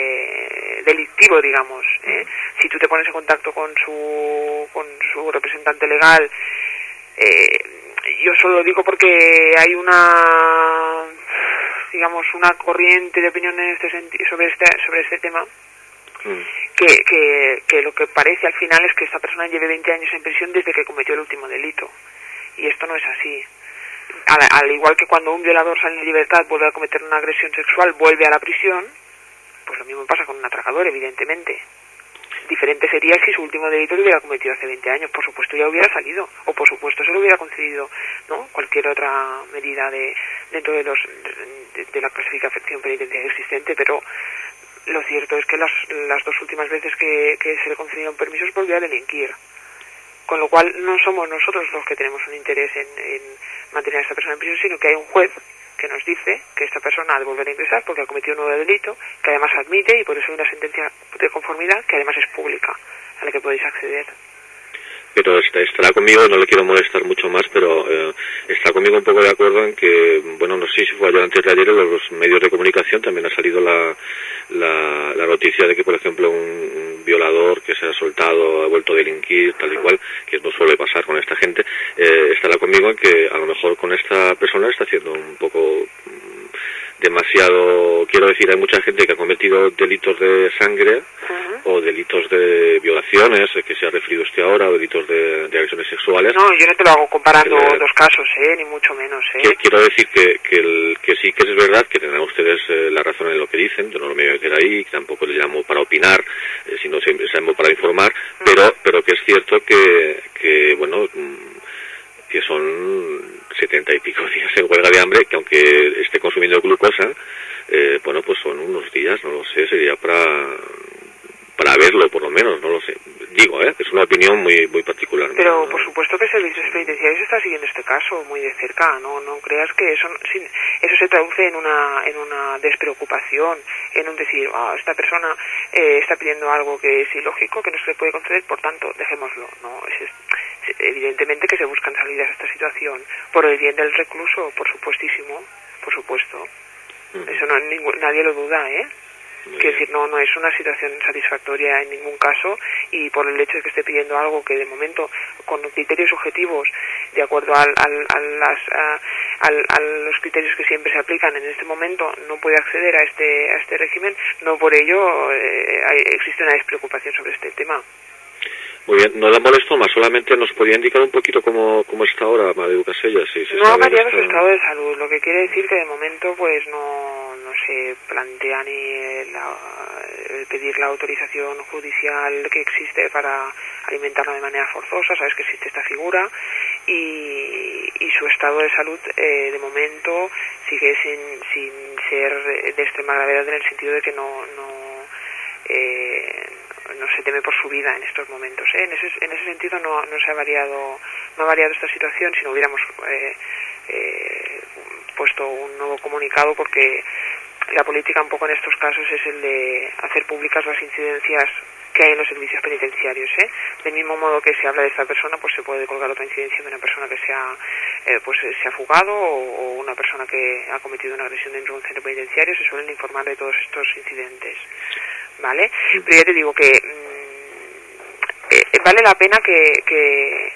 eh, delictivo, digamos, ¿eh? Si tú te pones en contacto con su con su representante legal, eh, yo solo lo digo porque hay una, digamos, una corriente de opinión en este sentido, sobre este sobre este tema, mm. que, que, que lo que parece al final es que esta persona lleve veinte años en prisión desde que cometió el último delito, y esto no es así. Al, al igual que cuando un violador sale en libertad, vuelve a cometer una agresión sexual, vuelve a la prisión, pues lo mismo pasa con un atracador, evidentemente. Diferente sería si su último delito lo hubiera cometido hace veinte años, por supuesto ya hubiera salido, o por supuesto se lo hubiera concedido, ¿no?, cualquier otra medida de dentro de los de, de la clasificación penitenciaria existente, pero lo cierto es que las, las dos últimas veces que, que se le concedieron permisos volvió a delinquir, con lo cual no somos nosotros los que tenemos un interés en, en mantener a esta persona en prisión, sino que hay un juez que nos dice que esta persona ha de volver a ingresar porque ha cometido un nuevo delito, que además admite, y por eso hay una sentencia de conformidad que además es pública, a la que podéis acceder. Pero estará conmigo, no le quiero molestar mucho más, pero eh, está conmigo un poco de acuerdo en que, bueno, no sé si fue ayer antes de ayer, en los medios de comunicación también ha salido la, la, la noticia de que, por ejemplo, un, un violador que se ha soltado, ha vuelto a delinquir, tal y cual, que no suele pasar con esta gente, eh, estará conmigo en que a lo mejor con esta persona está haciendo un poco demasiado, quiero decir, hay mucha gente que ha cometido delitos de sangre uh-huh. o delitos de violaciones, que se ha referido usted ahora, o delitos de, de agresiones sexuales. No, yo no te lo hago comparando eh, dos casos, eh, ni mucho menos. Eh. Quiero decir que, que, el, que sí que es verdad que tendrán ustedes eh, la razón en lo que dicen, yo no lo me voy a meter ahí, tampoco le llamo para opinar, eh, sino siempre llamo para informar, uh-huh. pero, pero que es cierto que, que bueno, que son setenta y pico días en huelga de hambre, que aunque esté consumiendo glucosa, eh, bueno, pues son unos días, no lo sé, sería para para verlo, por lo menos, no lo sé. Digo, ¿eh? Es una opinión muy muy particular. Pero, ¿no? por supuesto que Servicios Penitenciarios está siguiendo este caso muy de cerca, ¿no? No creas que eso eso se traduce en una en una despreocupación, en un decir, ah, esta persona eh, está pidiendo algo que es ilógico, que no se le puede conceder, por tanto, dejémoslo. No, es, es evidentemente que se buscan salidas a esta situación por el bien del recluso, por supuestísimo, por supuesto. Uh-huh. Eso no ningún, nadie lo duda, ¿eh? Quiero decir, no, no es una situación satisfactoria en ningún caso, y por el hecho de que esté pidiendo algo que de momento, con criterios objetivos, de acuerdo al, al, a, las, a, al, a los criterios que siempre se aplican en este momento, no puede acceder a este, a este régimen, no por ello eh, hay, existe una despreocupación sobre este tema. Muy bien, no la molesto más, solamente nos podría indicar un poquito cómo, cómo está ahora Madeu Casella. Si, si no ha variado su estado de salud, lo que quiere decir que de momento pues no, no se plantea ni la, el pedir la autorización judicial que existe para alimentarlo de manera forzosa, sabes que existe esta figura, y, y su estado de salud eh, de momento sigue sin, sin ser de extrema gravedad, en el sentido de que no... no eh, no se teme por su vida en estos momentos, ¿eh? En ese en ese sentido no no se ha variado no ha variado esta situación. Si no hubiéramos eh, eh, puesto un nuevo comunicado, porque la política un poco en estos casos es el de hacer públicas las incidencias que hay en los servicios penitenciarios, ¿eh? Del mismo modo que se habla de esta persona, pues se puede colgar otra incidencia de una persona que se ha, eh, pues se ha fugado, o, o una persona que ha cometido una agresión dentro de un centro penitenciario. Se suelen informar de todos estos incidentes, ¿vale? Pero ya te digo que mmm, eh, vale la pena que, que,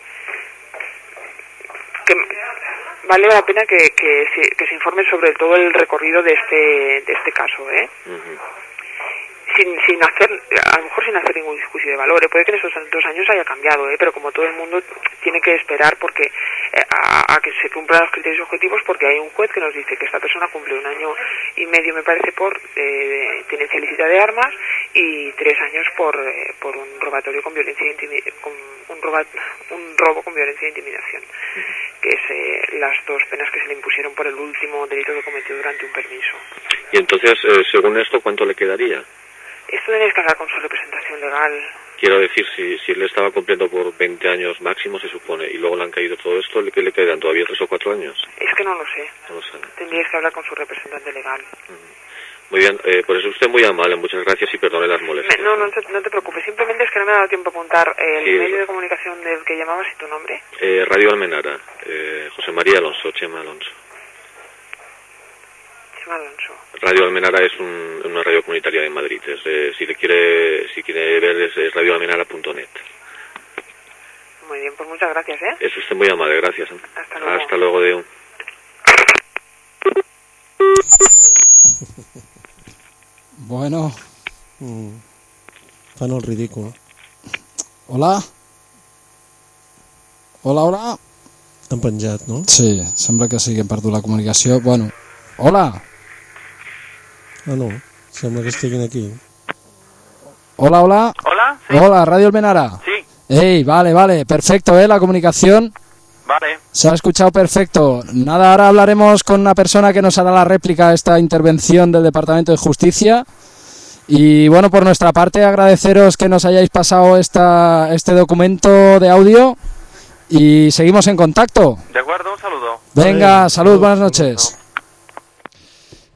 que vale la pena que, que, se, que se informe sobre todo el recorrido de este de este caso, ¿eh? Uh-huh. Sin, sin hacer, a lo mejor sin hacer ningún juicio de valor, ¿eh? Puede que en estos dos años haya cambiado, ¿eh? Pero como todo el mundo tiene que esperar porque eh, a, a que se cumplan los criterios objetivos, porque hay un juez que nos dice que esta persona cumple un año y medio, me parece, por eh, tenencia ilícita de armas, y tres años por eh, por un robatorio con violencia e intimi- con un, roba, un robo con violencia e intimidación, que es eh, las dos penas que se le impusieron por el último delito que cometió durante un permiso. Y entonces, eh, según esto, ¿cuánto le quedaría? Esto tenéis que hablar con su representación legal. Quiero decir, si, si él estaba cumpliendo por veinte años máximo, se supone, y luego le han caído todo esto, ¿qué le quedan todavía tres o cuatro años? Es que no lo sé. No lo sé. Tendríais que hablar con su representante legal. Uh-huh. Muy bien, eh, por eso usted muy amable, muchas gracias y perdone las molestias. Me, no, no te, no te preocupes, simplemente es que no me ha dado tiempo a apuntar el sí, medio de comunicación del que llamabas y tu nombre. Eh, Radio Almenara, eh, José María Alonso, Chema Alonso. Chema Alonso. Radio Almenara es un, una radio comunitaria de Madrid. Es, eh, si le quiere si quiere ver es, es radio almenara punto net. Muy bien, pues muchas gracias, ¿eh? Es usted muy amable, gracias. ¿eh? Hasta luego. Hasta luego, Deu. Bueno. Mm. Fan el ridícul. Hola? Hola, hola? Han penjat, no? Sí, sembla que sí que hem perdut la comunicació. Bueno, hola? Ah, no, sembla que estiguin aquí. Hola, hola. Hola, sí. Hola, Radio Almenara. Sí. Ey, vale, vale, perfecto, ¿eh? La comunicación. Vale. Se ha escuchado perfecto. Nada, ahora hablaremos con una persona que nos hará la réplica a esta intervención del Departamento de Justicia. Y bueno, por nuestra parte, agradeceros que nos hayáis pasado esta, este documento de audio y seguimos en contacto. De acuerdo, un saludo. Venga, salud, buenas noches.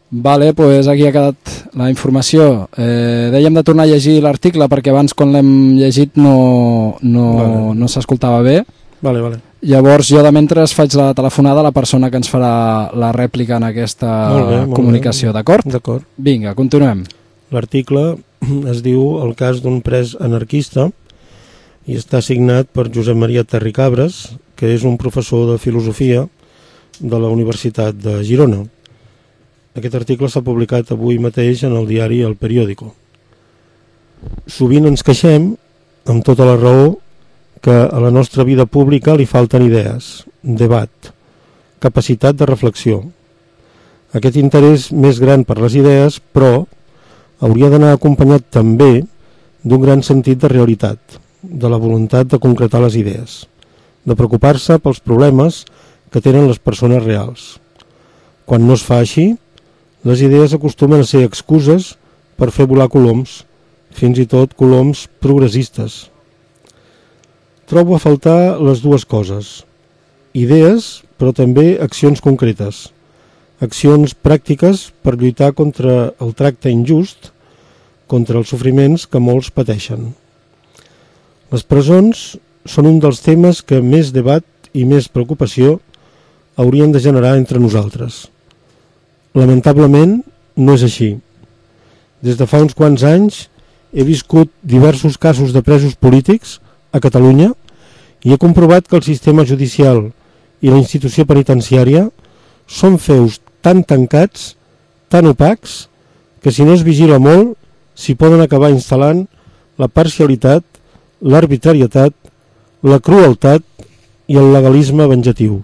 Vale, doncs aquí ha quedat la informació. Eh, dèiem de tornar a llegir l'article perquè abans quan l'hem llegit no, no, vale. no s'escoltava bé. Vale, vale. Llavors jo de mentre faig la telefonada a la persona que ens farà la rèplica en aquesta molt bé, molt comunicació, d'acord? D'acord. Vinga, continuem. L'article es diu El cas d'un pres anarquista i està signat per Josep Maria Terricabres, que és un professor de filosofia de la Universitat de Girona. Aquest article s'ha publicat avui mateix en el diari El Periódico. Sovint ens queixem, amb tota la raó, que a la nostra vida pública li falten idees, debat, capacitat de reflexió. Aquest interès més gran per les idees, però, hauria d'anar acompanyat també d'un gran sentit de realitat, de la voluntat de concretar les idees, de preocupar-se pels problemes que tenen les persones reals. Quan no es fa així, les idees acostumen a ser excuses per fer volar coloms, fins i tot coloms progressistes. Trobo a faltar les dues coses, idees, però també accions concretes, accions pràctiques per lluitar contra el tracte injust, contra els sofriments que molts pateixen. Les presons són un dels temes que més debat i més preocupació haurien de generar entre nosaltres. Lamentablement, no és així. Des de fa uns quants anys he viscut diversos casos de presos polítics a Catalunya i he comprovat que el sistema judicial i la institució penitenciària són feus tan tancats, tan opacs, que si no es vigila molt s'hi poden acabar instal·lant la parcialitat, l'arbitrarietat, la crueltat i el legalisme venjatiu.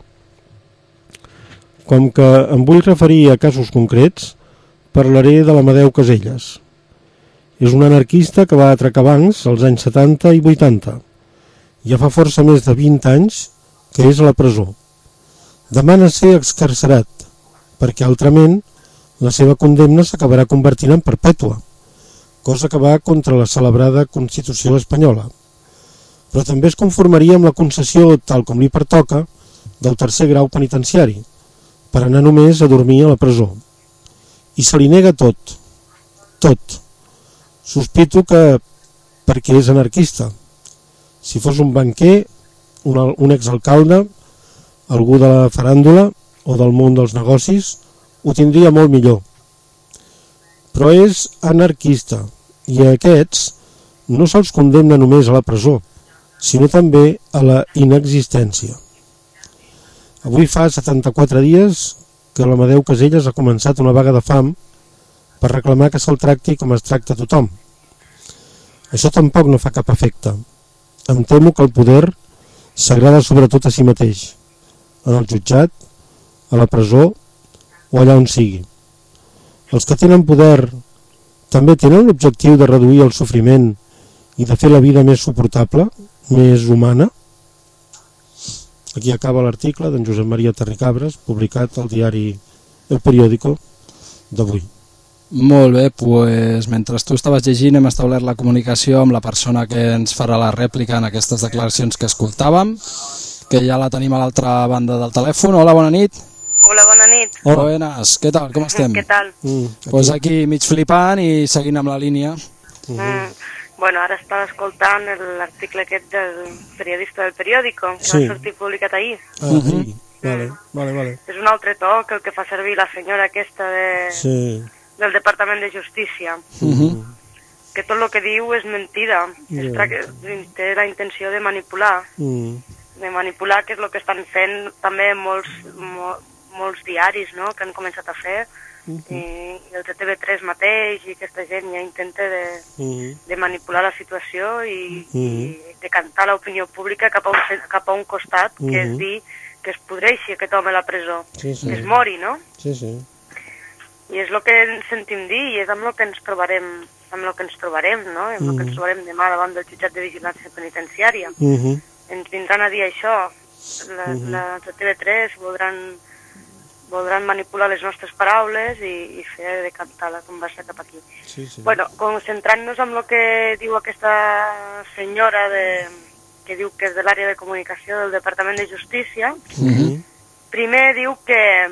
Com que em vull referir a casos concrets, parlaré de l'Amadeu Caselles. És un anarquista que va atracar bancs als anys setanta i vuitanta. Ja fa força més de vint anys que és a la presó. Demana ser excarcerat, perquè altrament la seva condemna s'acabarà convertint en perpètua, cosa que va contra la celebrada Constitució espanyola. Però també es conformaria amb la concessió, tal com li pertoca, del tercer grau penitenciari, per anar només a dormir a la presó. I se li nega tot, tot. Sospito que perquè és anarquista. Si fos un banquer, un, un exalcalde, algú de la faràndula o del món dels negocis, ho tindria molt millor. Però és anarquista, i a aquests no se'ls condemna només a la presó, sinó també a la inexistència. Avui fa setanta-quatre dies que l'Amadeu Caselles ha començat una vaga de fam per reclamar que se'l tracti com es tracta a tothom. Això tampoc no fa cap efecte. Em temo que el poder s'agrada sobretot a si mateix, en el jutjat, a la presó o allà on sigui. Els que tenen poder també tenen l'objectiu de reduir el sofriment i de fer la vida més suportable, més humana. Aquí acaba l'article d'en Josep Maria Terricabres, publicat al diari El Periódico d'avui. Molt bé, doncs mentre tu estaves llegint hem establert la comunicació amb la persona que ens farà la rèplica en aquestes declaracions que escoltàvem, que ja la tenim a l'altra banda del telèfon. Hola, bona nit. Hola, bona nit. Hola. Buenas, què tal, com estem? Què tal? Mm, aquí. Pues aquí mig flipant i seguint amb la línia. Mm. Mm. Bueno, ara estava escoltant l'article aquest del periodista del Periódico, que sí. va sortir publicat ahir. Ah, uh -huh. sí. Vale, vale, vale. És un altre to que el que fa servir la senyora aquesta de... sí. del Departament de Justícia. Uh -huh. Que tot el que diu és mentida. Yeah. Es tracta, té la intenció de manipular. Mm. De manipular, que és el que estan fent també molts, mol, molts diaris, no?, que han començat a fer. Uh -huh. I, i el T V tres mateix i aquesta gent ja intenta de, uh -huh. de manipular la situació i, uh -huh. i de cantar l'opinió pública cap a un, cap a un costat, uh -huh. que és dir que es podreixi aquest home a la presó, sí, sí. que es mori, no? Sí, sí. I és el que ens sentim dir i és amb el que ens trobarem, amb el que ens trobarem, no? Amb uh -huh. el que ens trobarem demà davant del jutjat de vigilància penitenciària. Uh -huh. Ens vindran a dir això, la, uh -huh. la T V tres voldran voldran manipular les nostres paraules i, i fer decantar la conversa cap aquí. Sí, sí. Bueno, concentrant-nos en el que diu aquesta senyora de, que diu que és de l'àrea de comunicació del Departament de Justícia, uh-huh. primer diu que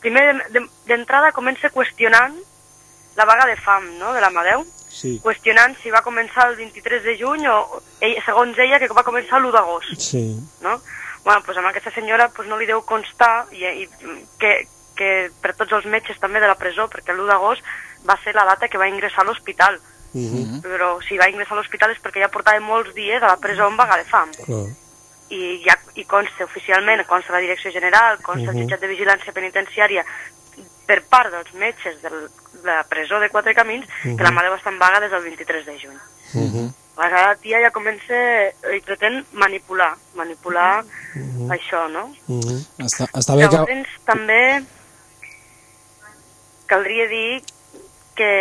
primer d'entrada comença qüestionant la vaga de fam, no?, de l'Amadeu, sí. qüestionant si va començar el vint-i-tres de juny o, ella, segons ella, que va començar l'u d'agost. Sí. No? Bueno, doncs amb aquesta senyora pues, no li deu constar i, i, que, que per tots els metges també de la presó, perquè l'u d'agost va ser la data que va ingressar a l'hospital. Uh-huh. Però si va ingressar a l'hospital és perquè ja portava molts dies a la presó en vaga de fam. Uh-huh. I ja i consta oficialment, consta la Direcció General, consta uh-huh. el jutjat de vigilància penitenciària per part dels metges de la presó de Quatre Camins, uh-huh. que l'Amadeu està en vaga des del vint-i-tres de juny. Uh-huh. La tia ja comença i pretén manipular, manipular uh-huh. això, no? Uh-huh. Està, està bé que... Llavors també caldria dir que...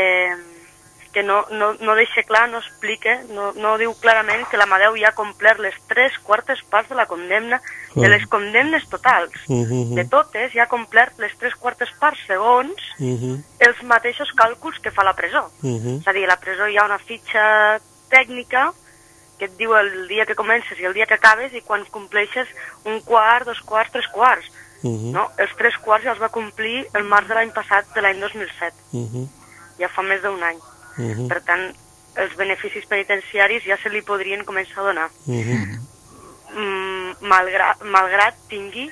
que no, no, no deixa clar, no explica, no, no diu clarament que l'Amadeu ja ha complert les tres quartes parts de la condemna, uh-huh. de les condemnes totals. Uh-huh. De totes ja ha complert les tres quartes parts segons uh-huh. els mateixos càlculs que fa la presó. Uh-huh. És a dir, a la presó hi ha una fitxa tècnica que et diu el dia que comences i el dia que acabes i quan compleixes un quart, dos quarts, tres quarts. Uh-huh. No? Els tres quarts ja els va complir el març de l'any passat, de l'any dos mil set. Uh-huh. Ja fa més d'un any. Uh-huh. Per tant, els beneficis penitenciaris ja se li podrien començar a donar. Uh-huh. mm, malgrat, malgrat tingui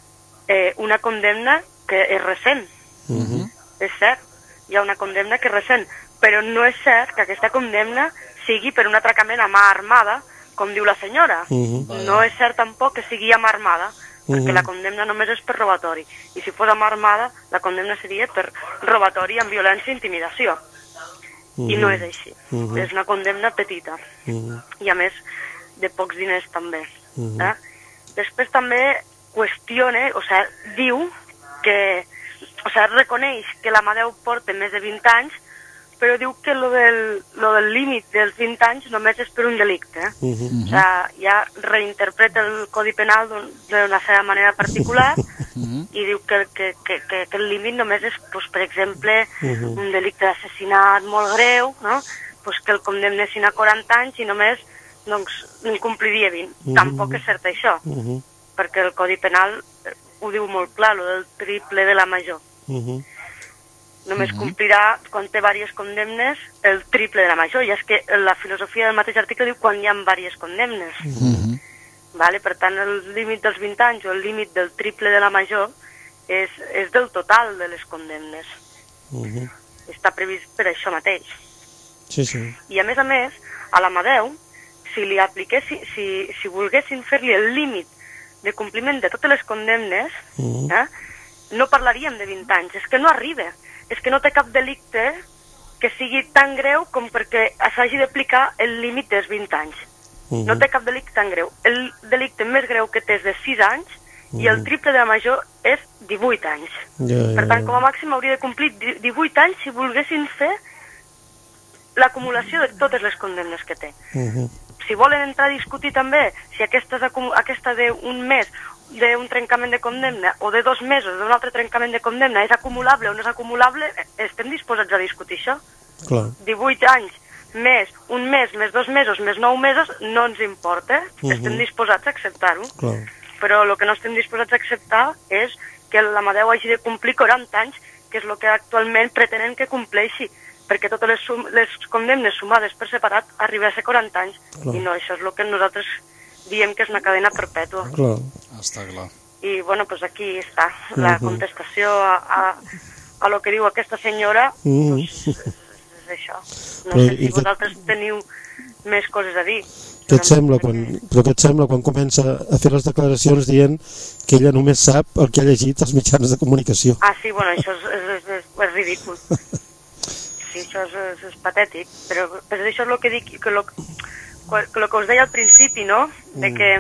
eh, una condemna que és recent. Uh-huh. És cert, hi ha una condemna que és recent, però no és cert que aquesta condemna sigui per un atracament a mà armada, com diu la senyora. Uh-huh. No és cert tampoc que sigui a mà armada, perquè uh-huh. la condemna només és per robatori. I si fos a mà armada, la condemna seria per robatori amb violència i intimidació. Uh-huh. I no és així. Uh-huh. És una condemna petita. Uh-huh. I a més, de pocs diners també. Uh-huh. Eh? Després també qüestiona, o sigui, diu que, o sigui, reconeix que l'Amadeu porta més de vint anys, però diu que lo del, lo del límit dels vint anys només és per un delicte. Eh? Uh-huh. O sigui, ja reinterpreta el Codi Penal d'una seva manera particular uh-huh. i diu que, que, que, que, que el límit només és, pues, per exemple, uh-huh. un delicte d'assassinat molt greu, no? Pues que el condemnessin a quaranta anys i només doncs, en compliria vint. Uh-huh. Tampoc és cert això, uh-huh. perquè el Codi Penal ho diu molt clar, lo del triple de la major. Uh-huh. Només uh-huh. complirà, quan té diverses condemnes, el triple de la major. I és que la filosofia del mateix article diu quan hi ha diverses condemnes. Uh-huh. Vale? Per tant, el límit dels vint anys o el límit del triple de la major és, és del total de les condemnes. Uh-huh. Està previst per això mateix. Sí, sí. I a més a més, a l'Amadeu, si li apliquessin, si, si volguessin fer-li el límit de compliment de totes les condemnes, uh-huh. eh, no parlaríem de vint anys, és que no arriba. És que no té cap delicte que sigui tan greu com perquè s'hagi d'aplicar el límit dels vint anys. Uh-huh. No té cap delicte tan greu. El delicte més greu que té és de sis anys uh-huh. i el triple de la major és divuit anys. Yeah, per tant, com a màxim hauria de complir divuit anys si volguessin fer l'acumulació de totes les condemnes que té. Uh-huh. Si volen entrar a discutir també si aquesta, aquesta d'un mes d'un trencament de condemna o de dos mesos d'un altre trencament de condemna és acumulable o no és acumulable, estem disposats a discutir això. Clar. divuit anys més un mes, més dos mesos, més nou mesos, no ens importa. Uh-huh. Estem disposats a acceptar-ho. Clar. Però el que no estem disposats a acceptar és que l'Amadeu hagi de complir quaranta anys, que és el que actualment pretenen que compleixi, perquè totes les, sum les condemnes sumades per separat arriben a ser quaranta anys. Clar. I no, això és el que nosaltres diem que és una cadena perpètua. Clar. Està clar. I, bueno, pues aquí està la uh-huh. contestació a, a, a lo que diu aquesta senyora, uh-huh. pues, és això. No però, sé si vosaltres que... teniu més coses a dir. Què et sembla quan, però què et sembla quan comença a fer les declaracions dient que ella només sap el que ha llegit als mitjans de comunicació? Ah, sí, bueno, això és, és, és, és, és ridícul. Sí, això és, és, és patètic, però, però això és el que dic, que lo, que lo que us deia al principi, no? De que,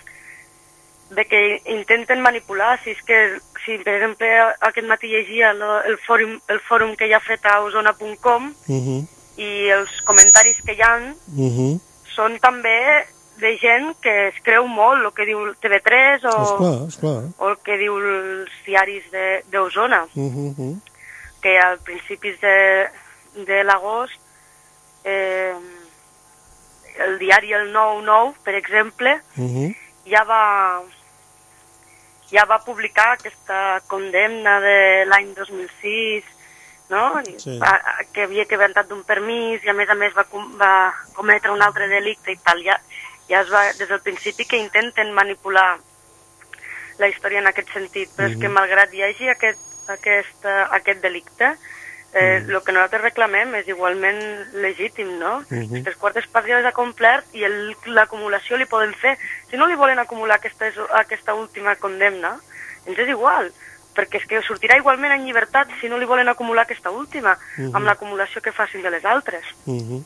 de que intenten manipular, si és que, si per exemple aquest matí llegia el, el, fòrum, el fòrum que hi ha fet a osona punt com uh-huh. i els comentaris que hi ha uh-huh. són també de gent que es creu molt el que diu el T V tres o, esclar, esclar. o el que diu els diaris d'Osona, uh-huh. que al principis de, de l'agost eh, el diari El nou nou, per exemple, uh-huh. ja va ja va publicar aquesta condemna de l'any dos mil sis, no? Sí. Va, que havia quedantat d'un permís i a més a més va, va cometre un altre delicte i tal. Ja, ja es va, des del principi que intenten manipular la història en aquest sentit, però uh-huh. és que malgrat hi hagi aquest, aquest, aquest delicte, eh, el uh-huh. que nosaltres reclamem és igualment legítim, no? Uh-huh. Les quartes parts ja les ha complert i l'acumulació li poden fer. Si no li volen acumular aquesta, aquesta última condemna, ens és igual, perquè és que sortirà igualment en llibertat si no li volen acumular aquesta última, uh-huh. amb l'acumulació que facin de les altres. Uh-huh.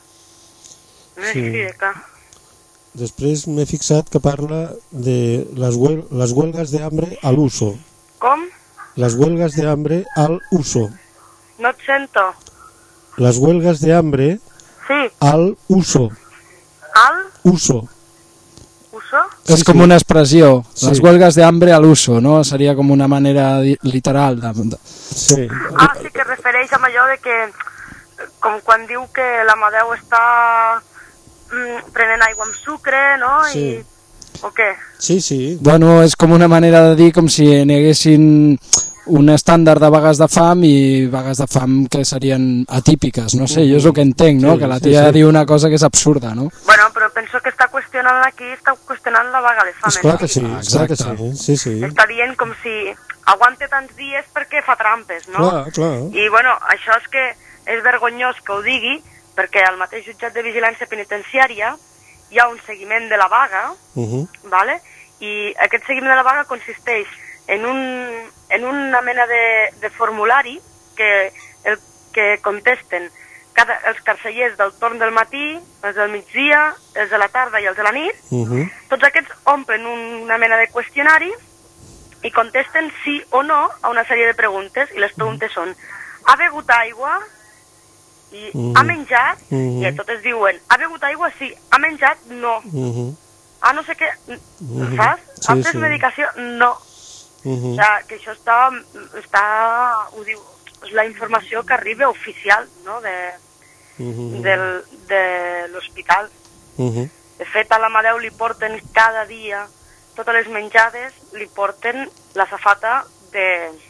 No és sí. així de clar. Després m'he fixat que parla de les, huel les huelgas de hambre al uso. Com? Les huelgas de hambre al uso. No et sento. Les huelgas de hambre sí. al uso. Al? Uso. Uso? És sí, com sí. una expressió. Sí. Les huelgas de hambre al uso, no? Seria com una manera literal. De... Sí. Ah, sí que es refereix a allò de que, com quan diu que l'Amadeu està mm, prenent aigua amb sucre, no? Sí. I... O què? Sí, sí. Bueno, és com una manera de dir com si n'hi haguessin un estàndard de vagues de fam i vagues de fam que serien atípiques, no sé, jo és el que entenc, no? Sí, que la tia sí, sí. diu una cosa que és absurda, no? Bueno, però penso que està qüestionant aquí, està qüestionant la vaga de fam. És clar que sí, ah, clar que sí. sí, sí. Està dient com si aguante tants dies perquè fa trampes, no? Clar, clar. I bueno, això és que és vergonyós que ho digui, perquè al mateix jutjat de vigilància penitenciària hi ha un seguiment de la vaga, uh-huh. vale? I aquest seguiment de la vaga consisteix en, un, en una mena de, de formulari que, el, que contesten cada, els carcellers del torn del matí, els del migdia, els de la tarda i els de la nit. Uh-huh. Tots aquests omplen un, una mena de qüestionari i contesten sí o no a una sèrie de preguntes, i les preguntes són: ha begut aigua? I uh-huh. ha menjat? Uh-huh. I totes diuen: ha begut aigua? Sí. Ha menjat? No. Uh-huh. Ah, no sé què. Uh-huh. Saps? Sí, ha pres sí. medicació? No. Uh-huh. O sigui, que això està, està, ho diu, és la informació que arriba oficial, no?, de, uh-huh. del, de l'hospital. Uh-huh. De fet, a l'Amadeu li porten cada dia, totes les menjades, li porten la safata de,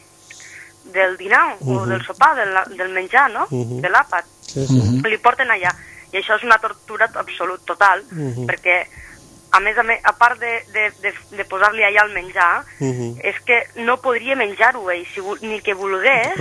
del dinar, uh-huh. o del sopar, del, del menjar, no?, uh-huh. de l'àpat. Sí, sí. Uh-huh. Li porten allà. I això és una tortura absolut, total, uh-huh. perquè a més a més, a part de, de, de, de posar-li allà el menjar, uh-huh. és que no podria menjar-ho ell, si, ni que volgués,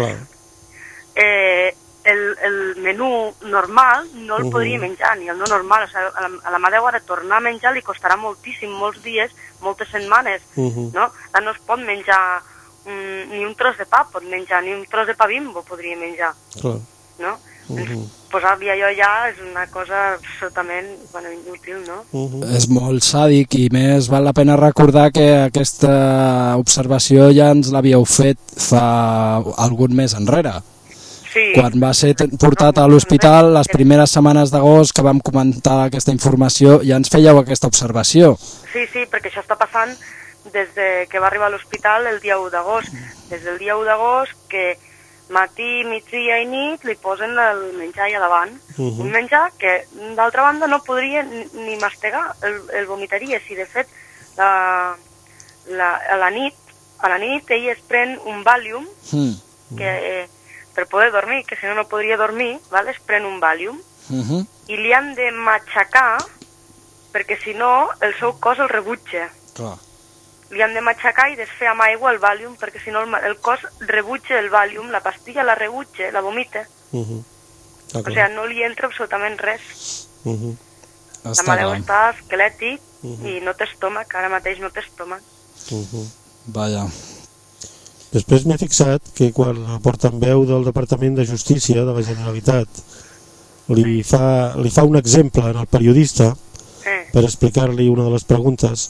eh, el, el menú normal no el uh-huh. podria menjar, ni el no normal. O sigui, a, la, a l'Amadeu ara tornar a menjar li costarà moltíssim, molts dies, moltes setmanes, uh-huh. no? No es pot menjar mm, ni un tros de pa, pot menjar, ni un tros de pa Bimbo podria menjar, clar. No? Uh-huh. Posar-li allò ja és una cosa absolutament, bueno, inútil, no? Uh-huh. És molt sàdic, i més val la pena recordar que aquesta observació ja ens l'havíeu fet fa algun mes enrere. Sí. Quan va ser portat a l'hospital, les primeres setmanes d'agost que vam comentar aquesta informació, ja ens fèieu aquesta observació. Sí, sí, perquè això està passant des de que va arribar a l'hospital el dia u d'agost. Des del dia u d'agost que matí, migdia i nit li posen el menjar allà davant. Uh-huh. Un menjar que, d'altra banda, no podria ni mastegar, el, el vomitaria. Si, de fet, la, la, a la nit, a la nit ell es pren un Valium, uh-huh. que, eh, per poder dormir, que si no, no podria dormir, ¿vale? Es pren un Valium, uh-huh. i li han de matxacar, perquè si no, el seu cos el rebutja. Clar. Li han de matxacar i desfer amb aigua el Valium, perquè si no el, el cos rebutja el Valium, la pastilla la rebutja, la vomita. Uh-huh. O sigui, no li entra absolutament res. Uh-huh. L'Amadeu està esquelètic uh-huh. i no té estómac, ara mateix no té estómac. Uh-huh. Vaja. Després m'he fixat que quan la portaveu del Departament de Justícia de la Generalitat li fa, li fa un exemple al periodista eh. per explicar-li una de les preguntes.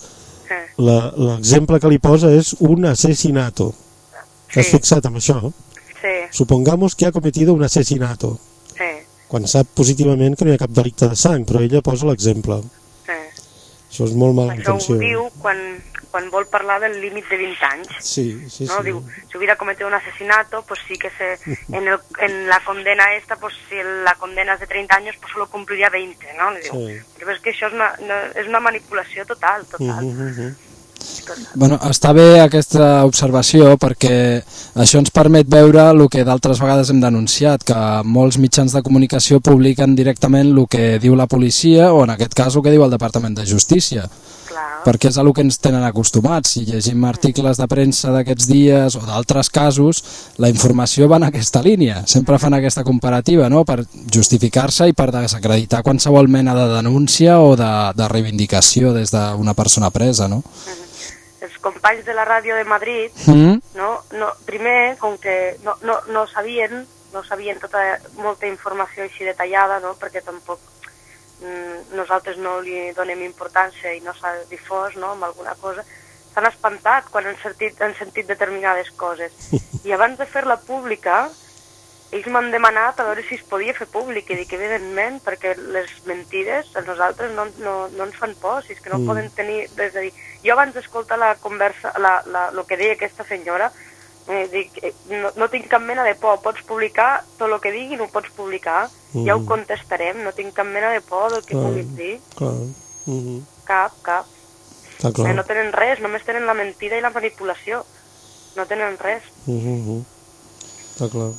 L'exemple que li posa és un asesinato. Sí. Has fixat amb això? Sí. Supongamos que ha cometido un asesinato. Sí. Quan sap positivament que no hi ha cap delicte de sang, però ella posa l'exemple. Sí. Això és molt mala intenció. Això ho diu quan, quan vol parlar del límit de vint anys. Sí, sí, ¿no? sí. Diu, si hubiera cometido un asesinato, pues sí que se, en, el, en la condena esta, pues si la condena es de treinta años, pues solo cumpliría veinte, ¿no? Le diu, sí. Però és que això és una, no, és una manipulació total, total. Uh -huh, uh -huh. Bueno, està bé aquesta observació perquè això ens permet veure el que d'altres vegades hem denunciat, que molts mitjans de comunicació publiquen directament el que diu la policia o en aquest cas el que diu el Departament de Justícia. Clar. Perquè és a el que ens tenen acostumats. Si llegim articles de premsa d'aquests dies o d'altres casos, la informació va en aquesta línia. Sempre fan aquesta comparativa, no?, per justificar-se i per desacreditar qualsevol mena de denúncia o de, de reivindicació des d'una persona presa, no? Els companys de la ràdio de Madrid, mm. no, no, primer, com que no, no, no sabien, no sabien tota molta informació així detallada, no?, perquè tampoc nosaltres no li donem importància i no s'ha difós, no?, amb alguna cosa, s'han espantat quan han sentit, han sentit determinades coses. I abans de fer-la pública, ells m'han demanat a veure si es podia fer públic, i dic, evidentment, perquè les mentides a nosaltres no, no, no ens fan por, si és que no mm. poden tenir... És a dir, jo abans d'escoltar la conversa, la, la, el que deia aquesta senyora, eh, dic, no, no tinc cap mena de por, pots publicar tot el que digui, no ho pots publicar, mm. ja ho contestarem, no tinc cap mena de por del que clar, puguis dir. Clar. Mm-hmm. Cap, cap. Eh, no tenen res, només tenen la mentida i la manipulació. No tenen res. Mm-hmm. Està clar.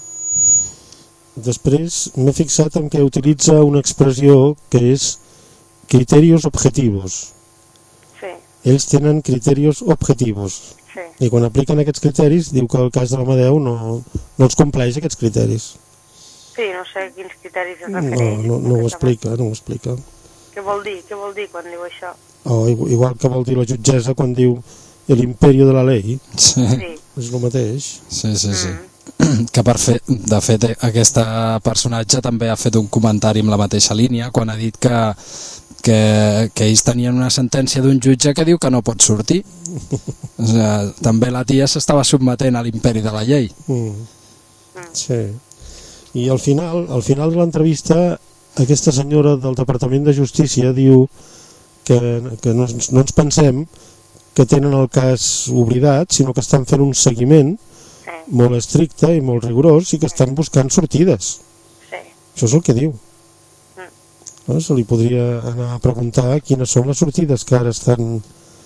Després m'he fixat en que utilitza una expressió que és criterios objetivos. Sí. Ells tenen criterios objetivos. Sí. I quan apliquen aquests criteris diu que el cas de l'Amadeu no, no els compleix aquests criteris. Sí, no sé quins criteris es No, refereix. no, no ho explica, no ho explica. Què vol dir? Què vol dir quan diu això? O igual que vol dir la jutgessa quan diu el imperio de la ley. Sí. Sí. És el mateix. Sí, sí, sí. Mm. Que per fer, de fet aquesta personatge també ha fet un comentari amb la mateixa línia quan ha dit que, que, que ells tenien una sentència d'un jutge que diu que no pot sortir. O sigui, també la tia s'estava sotmetent a l'imperi de la llei. Mm. Sí. I al final, al final de l'entrevista aquesta senyora del Departament de Justícia diu que, que no, no ens pensem que tenen el cas oblidat, sinó que estan fent un seguiment sí. molt estricte i molt rigorós i que estan buscant sortides. Sí. Això és el que diu. Mm. No? Se li podria anar a preguntar quines són les sortides que ara estan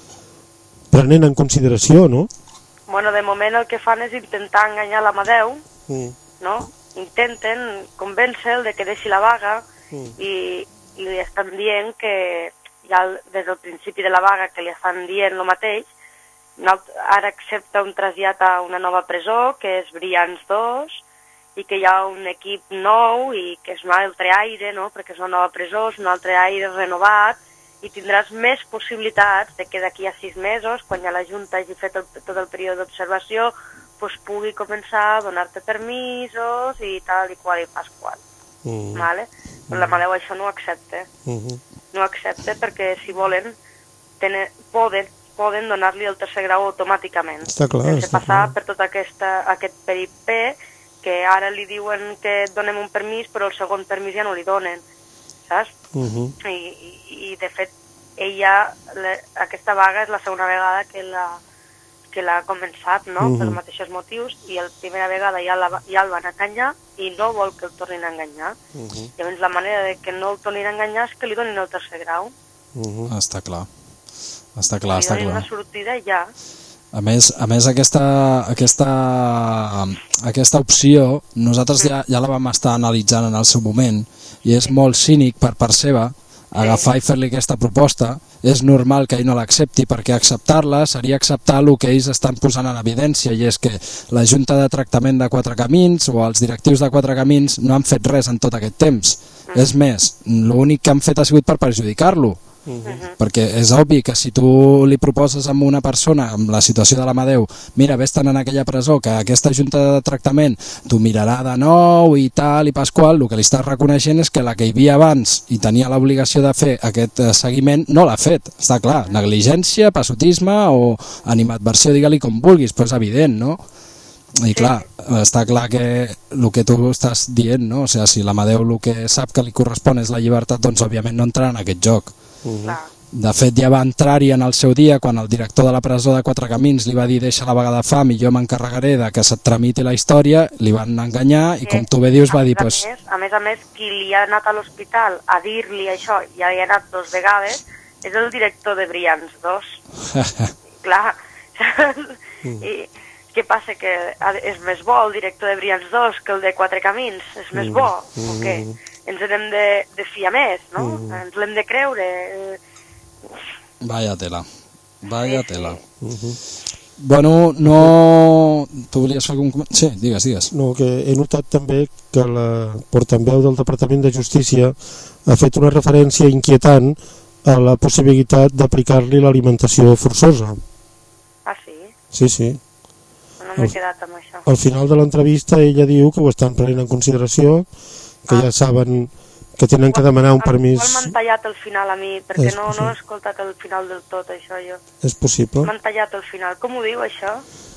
prenent en consideració, no? Bueno, de moment el que fan és intentar enganyar l'Amadeu, mm. no? Intenten convèncer-lo de que deixi la vaga mm. i, i li estan dient que ja des del principi de la vaga que li estan dient el mateix, ara accepta un trasllat a una nova presó que és Brians dos i que hi ha un equip nou i que és un altre aire, no? Perquè és una nova presó, és un altre aire renovat i tindràs més possibilitats de que d'aquí a sis mesos, quan ja la Junta hagi fet el, tot el període d'observació, pues pugui començar a donar-te permisos i tal i qual i pasqual. Mm. Vale? Però la Amadeu això no ho accepta. Mm-hmm. No ho accepta perquè si volen tenen, poden, poden donar-li el tercer grau automàticament. Està clar, sense està passar clar. per tot aquesta, aquest peripé que ara li diuen que et donem un permís però el segon permís ja no li donen, saps? Mm-hmm. I, i, i de fet ella, le, aquesta vaga és la segona vegada que la que l'ha començat, no?, mm-hmm. pels mateixos motius, i la primera vegada ja, la, ja el van enganyar i no vol que el tornin a enganyar. Mm-hmm. Llavors la manera de que no el tornin a enganyar és que li donin el tercer grau. Mm-hmm. Està clar. Està clar, li està donin clar. una sortida ja. A més, a més aquesta, aquesta, aquesta opció nosaltres ja, ja la vam estar analitzant en el seu moment i és molt cínic per part seva agafar i fer-li aquesta proposta. És normal que ell no l'accepti perquè acceptar-la seria acceptar el que ells estan posant en evidència i és que la Junta de Tractament de Quatre Camins o els directius de Quatre Camins no han fet res en tot aquest temps. Mm. És més, l'únic que han fet ha sigut per perjudicar-lo. Uh-huh. Perquè és obvi que si tu li proposes a una persona amb la situació de l'Amadeu, mira, vés-te'n en aquella presó que aquesta junta de tractament t'ho mirarà de nou i tal i pasqual, el que li estàs reconeixent és que la que hi havia abans i tenia l'obligació de fer aquest seguiment no l'ha fet, està clar, negligència, passotisme o animadversió, digue-li com vulguis, però és evident, no? I clar, està clar que el que tu estàs dient, no? O sigui, si l'Amadeu el que sap que li correspon és la llibertat, doncs òbviament no entrarà en aquest joc. Uh-huh. De fet ja va entrar-hi en el seu dia quan el director de la presó de Quatre Camins li va dir deixa la vaga de fam i jo m'encarregaré de que se't tramiti la història, li van enganyar i com tu bé dius va dir a, pues... més, a més a més qui li ha anat a l'hospital a dir-li això, ja hi ha anat dos vegades, és el director de Brians dos. clar, mm. i què passa, que és més bo el director de Brians dos que el de Quatre Camins? És més bo? Mm. O què? Ens hem de, de fiar més, no? Mm. Ens l'hem de creure. Vaya tela, vaya sí, tela. Sí. Uh-huh. Bueno, no... Tu volies fer algun comentari? Sí, digues, digues. No, que he notat també que la portaveu del Departament de Justícia ha fet una referència inquietant a la possibilitat d'aplicar-li l'alimentació forçosa. Ah, sí? Sí, sí. No m'he quedat amb això. Al final de l'entrevista ella diu que ho estan prenent en consideració, que ah. ja saben que tenen que demanar un permís... Igual m'han tallat al final a mi, perquè no, no he escoltat el final del tot, això, jo. És possible. M'han tallat al final. Com ho diu, això?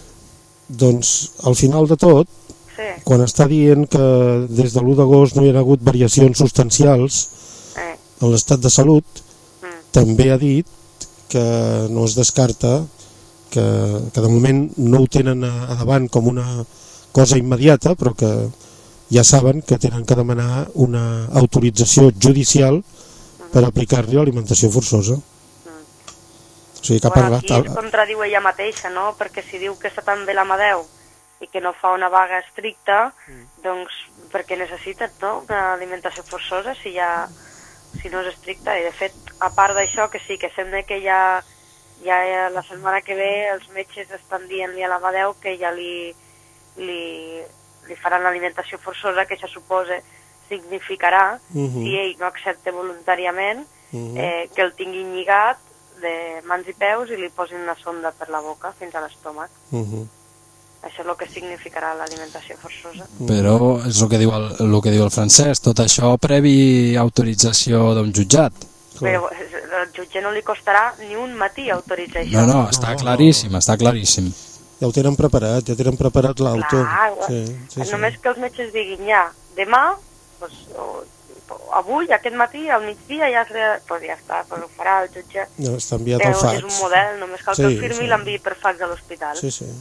Doncs, al final de tot, sí. quan està dient que des de l'u d'agost no hi ha hagut variacions substancials eh. en l'estat de salut, mm. també ha dit que no es descarta que, que de moment no ho tenen a, a davant com una cosa immediata, però que ja saben que tenen que demanar una autorització judicial per aplicar-li l'alimentació forçosa. Mm. O sigui que ha bueno, parlat... Aquí es contradiu ella mateixa, no? Perquè si diu que està tan bé l'Amadeu i que no fa una vaga estricta, mm. doncs perquè necessita, no?, una alimentació forçosa si ja si no és estricta. I de fet, a part d'això, que sí, que sembla que ja, ja la setmana que ve els metges estan dient-li a l'Amadeu que ja li... li li faran l'alimentació forçosa, que això suposa significarà, uh-huh. si ell no accepta voluntàriament, uh-huh. eh, que el tinguin lligat de mans i peus i li posin una sonda per la boca fins a l'estómac. Uh-huh. Això és el que significarà l'alimentació forçosa. Però és el que diu el, el que diu el Francesc, tot això previ autorització d'un jutjat. Però al jutge no li costarà ni un matí autoritzar això. No, no, està claríssim, està claríssim. Ja ho tenen preparat, ja tenen preparat l'auto. Sí, sí, només sí. que els metges diguin ja, demà, doncs, o, o, avui, aquest matí, al migdia, ja, pues ja està, pues ho farà el jutge. No, està enviat al fax. És un model, només cal sí, que el firmi sí. i l'enviï per fax a l'hospital. Sí, sí.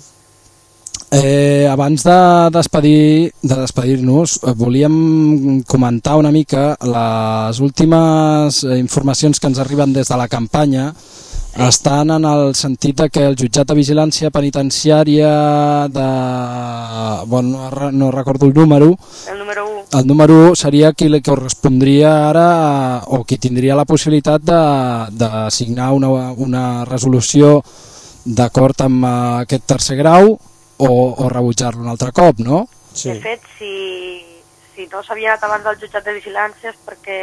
Eh, abans de despedir de despedir-nos, volíem comentar una mica les últimes informacions que ens arriben des de la campanya. Sí. Estan en el sentit de que el jutjat de vigilància penitenciària de... Bueno, no, no recordo el número. El número u. El número u seria qui li correspondria ara, o qui tindria la possibilitat de, de signar una, una resolució d'acord amb aquest tercer grau o, o rebutjar-lo un altre cop, no? Sí. De fet, si, si no s'havia anat abans del jutjat de vigilància és perquè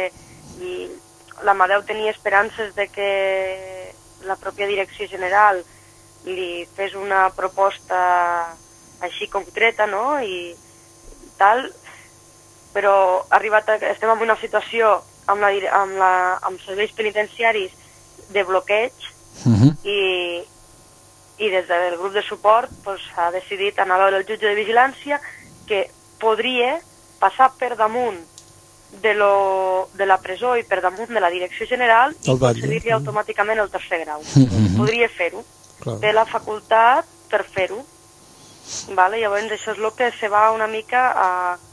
l'Amadeu tenia esperances de que la pròpia direcció general li fes una proposta així concreta, no?, i tal, però arribat a, estem en una situació amb, la, amb, la, amb serveis penitenciaris de bloqueig uh-huh. i, i des del grup de suport pues, ha decidit anar a veure el jutge de vigilància que podria passar per damunt de, lo, de la presó i per damunt de la direcció general i concedir-li automàticament el tercer grau. Mm-hmm. Podria fer-ho. Clar. Té la facultat per fer-ho. Vale? Llavors això és el que se va una mica a...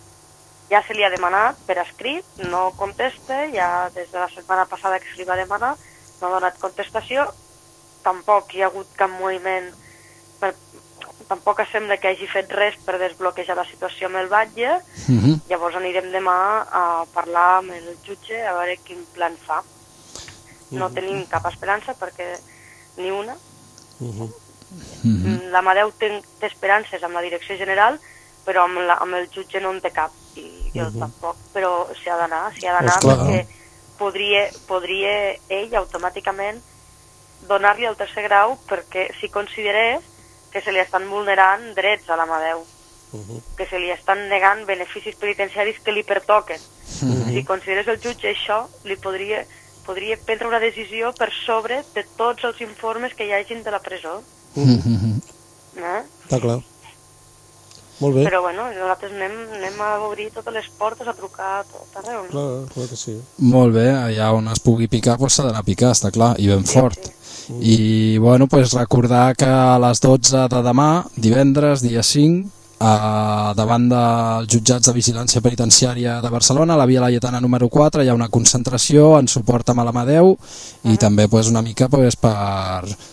Ja se li ha demanat per escrit, no contesta, ja des de la setmana passada que se li va demanar, no ha donat contestació, tampoc hi ha hagut cap moviment, per... tampoc sembla que hagi fet res per desbloquejar la situació amb el batlle, uh-huh. llavors anirem demà a parlar amb el jutge a veure quin plan fa. No uh-huh. tenim cap esperança perquè ni una. Uh-huh. Uh-huh. L'Amadeu té, té esperances amb la direcció general, però amb, la, amb el jutge no en té cap, i jo uh-huh. tampoc, però s'hi ha d'anar, s'hi ha d'anar perquè podria, podria ell automàticament donar-li el tercer grau perquè si considerés que se li estan vulnerant drets a l'Amadeu, uh-huh. que se li estan negant beneficis penitenciaris que li pertoquen. Uh-huh. Si considerés el jutge això, li podria, podria prendre una decisió per sobre de tots els informes que hi hagin de la presó. Uh-huh. Eh? Està clar. Molt bé. Però bueno, nosaltres anem, anem a obrir totes les portes, a trucar a tot arreu. No? Clar, clar que sí. Molt bé, allà on es pugui picar doncs s'ha d'anar a picar, està clar, i ben sí, fort. Sí. I bueno, pues recordar que a les dotze de demà, divendres, dia cinc, eh, davant dels jutjats de vigilància penitenciària de Barcelona, a la Via Laietana número quatre, hi ha una concentració en suport a l'Amadeu i uh-huh. també pues, una mica pues, per,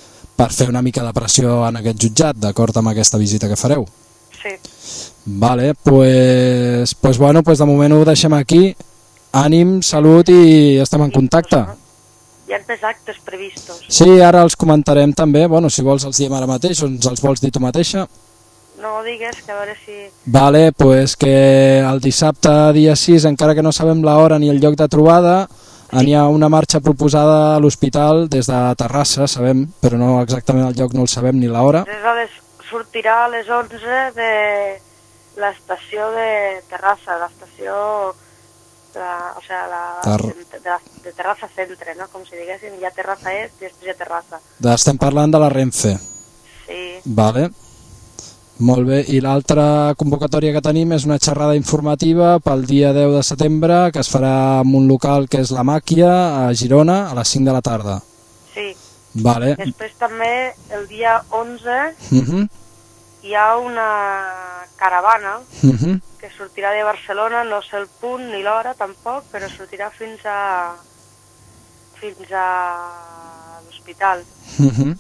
per fer una mica de pressió en aquest jutjat, d'acord amb aquesta visita que fareu. Sí. Vale, pues, pues bueno, pues de moment ho deixem aquí. Ànim, salut i estem en contacte. Hi ha més actes previstos. Sí, ara els comentarem també. Bueno, si vols els diem ara mateix o ens els vols dir tu mateixa. No ho digues, que a veure si... Vale, pues que el dissabte dia sis, encara que no sabem l'hora ni el lloc de trobada, sí. Hi ha una marxa proposada a l'hospital des de Terrassa, sabem, però no exactament el lloc no el sabem ni l'hora. Sortirà a les onze de l'estació de Terrassa, l'estació de, o sea, la, Ter... de, de, de Terrassa Centre, no? Com si diguéssim, hi ha Terrassa Est i després hi ha Terrassa. Estem parlant de la Renfe. Sí. Vale. Molt bé, i l'altra convocatòria que tenim és una xerrada informativa pel dia deu de setembre que es farà en un local que és la Màquia a Girona a les cinc de la tarda. Sí. Vale. Després també el dia onze uh-huh. hi ha una caravana uh-huh. que sortirà de Barcelona, no sé el punt ni l'hora tampoc, però sortirà fins a fins a l'hospital. Uh-huh.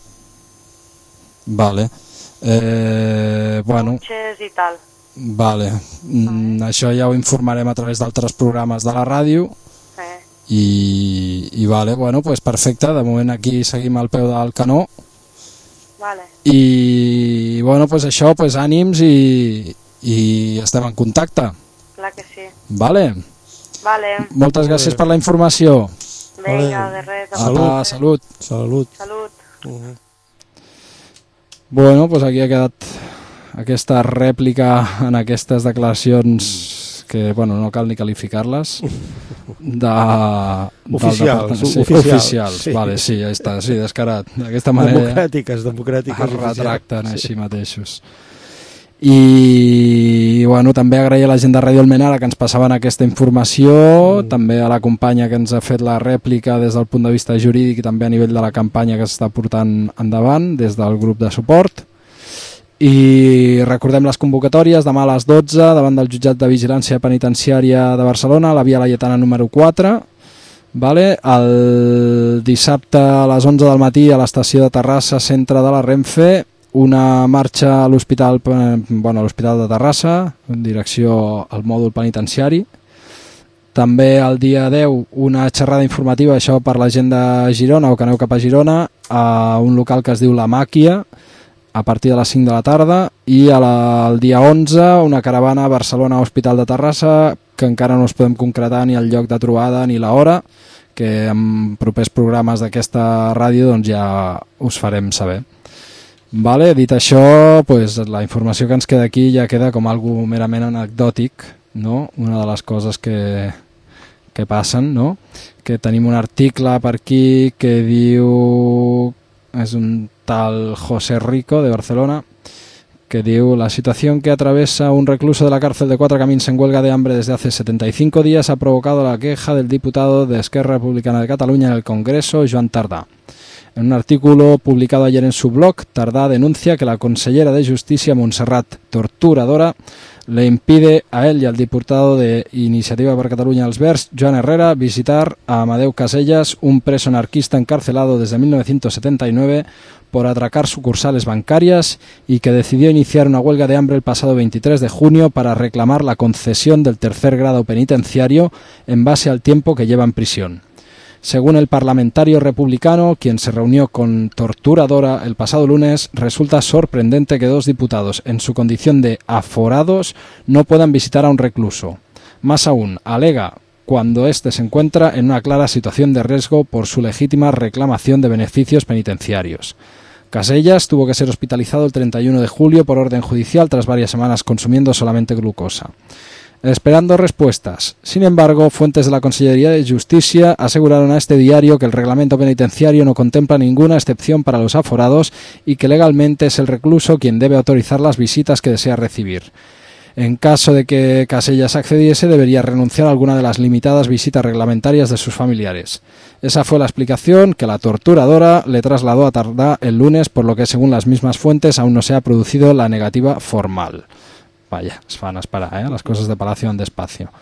Vale. Eh, bueno. Cotxes i tal. Vale. Mm, això ja ho informarem a través d'altres programes de la ràdio. Eh. I, i vale, bueno, pues perfecte, de moment aquí seguim al peu del canó. Vale. I bueno, pues això, pues ànims i, i estem en contacte. Clar que sí. Vale. Vale. Moltes gràcies per la informació. Vinga, de res. Apa, salut. Salut. Salut. Uh-huh. Bueno, pues aquí ha quedat aquesta rèplica en aquestes declaracions que, bueno, no cal ni qualificar-les de... Oficials, sí, oficials. Oficials, sí. Vale, sí, ja està, sí, descarat. D'aquesta manera... Democràtiques, democràtiques. Es retracten sí. Així mateixos. I, bueno, també agrair a la gent de Ràdio Almenara que ens passaven aquesta informació, mm. també a la companya que ens ha fet la rèplica des del punt de vista jurídic i també a nivell de la campanya que s'està portant endavant des del grup de suport. I recordem les convocatòries, demà a les dotze davant del jutjat de vigilància penitenciària de Barcelona, a la via Laietana número quatre, vale? El dissabte a les onze del matí a l'estació de Terrassa, centre de la Renfe, una marxa a l'hospital, bueno, a l'hospital de Terrassa, en direcció al mòdul penitenciari. També el dia deu una xerrada informativa, això per la gent de Girona o que aneu cap a Girona, a un local que es diu La Màquia, a partir de les cinc de la tarda, i a la, el dia onze una caravana a Barcelona Hospital de Terrassa, que encara no us podem concretar ni el lloc de trobada ni l'hora, que en propers programes d'aquesta ràdio doncs ja us farem saber. Vale, dit això, pues, la informació que ens queda aquí ja queda com algo merament anecdòtic, no? Una de les coses que, que passen, no? Que tenim un article per aquí que diu... és un tal José Rico de Barcelona que diu: la situación que atraviesa un recluso de la cárcel de Cuatro Camins en huelga de hambre desde hace setenta y cinco días ha provocado la queja del diputado de Esquerra Republicana de Cataluña en el Congreso, Joan Tardà. En un artículo publicado ayer en su blog, Tardà denuncia que la consellera de Justicia, Montserrat Torturadora, le impide a él y al diputado de Iniciativa per Catalunya als Verds, Joan Herrera, visitar a Amadeu Casellas, un preso anarquista encarcelado desde mil novecientos setenta y nueve por atracar sucursales bancarias y que decidió iniciar una huelga de hambre el pasado veintitrés de junio para reclamar la concesión del tercer grado penitenciario en base al tiempo que lleva en prisión. Según el parlamentario republicano, quien se reunió con Torturadora el pasado lunes, resulta sorprendente que dos diputados, en su condición de aforados, no puedan visitar a un recluso. Más aún, alega cuando éste se encuentra en una clara situación de riesgo por su legítima reclamación de beneficios penitenciarios. Casellas tuvo que ser hospitalizado el treinta y uno de julio por orden judicial tras varias semanas consumiendo solamente glucosa, esperando respuestas. Sin embargo, fuentes de la Consellería de Justicia aseguraron a este diario que el reglamento penitenciario no contempla ninguna excepción para los aforados y que legalmente es el recluso quien debe autorizar las visitas que desea recibir. En caso de que Casellas accediese, debería renunciar a alguna de las limitadas visitas reglamentarias de sus familiares. Esa fue la explicación que la torturadora le trasladó a Tardà el lunes, por lo que, según las mismas fuentes, aún no se ha producido la negativa formal. Vaya, es fan esperar, ¿eh? Las cosas de Palacio van despacio.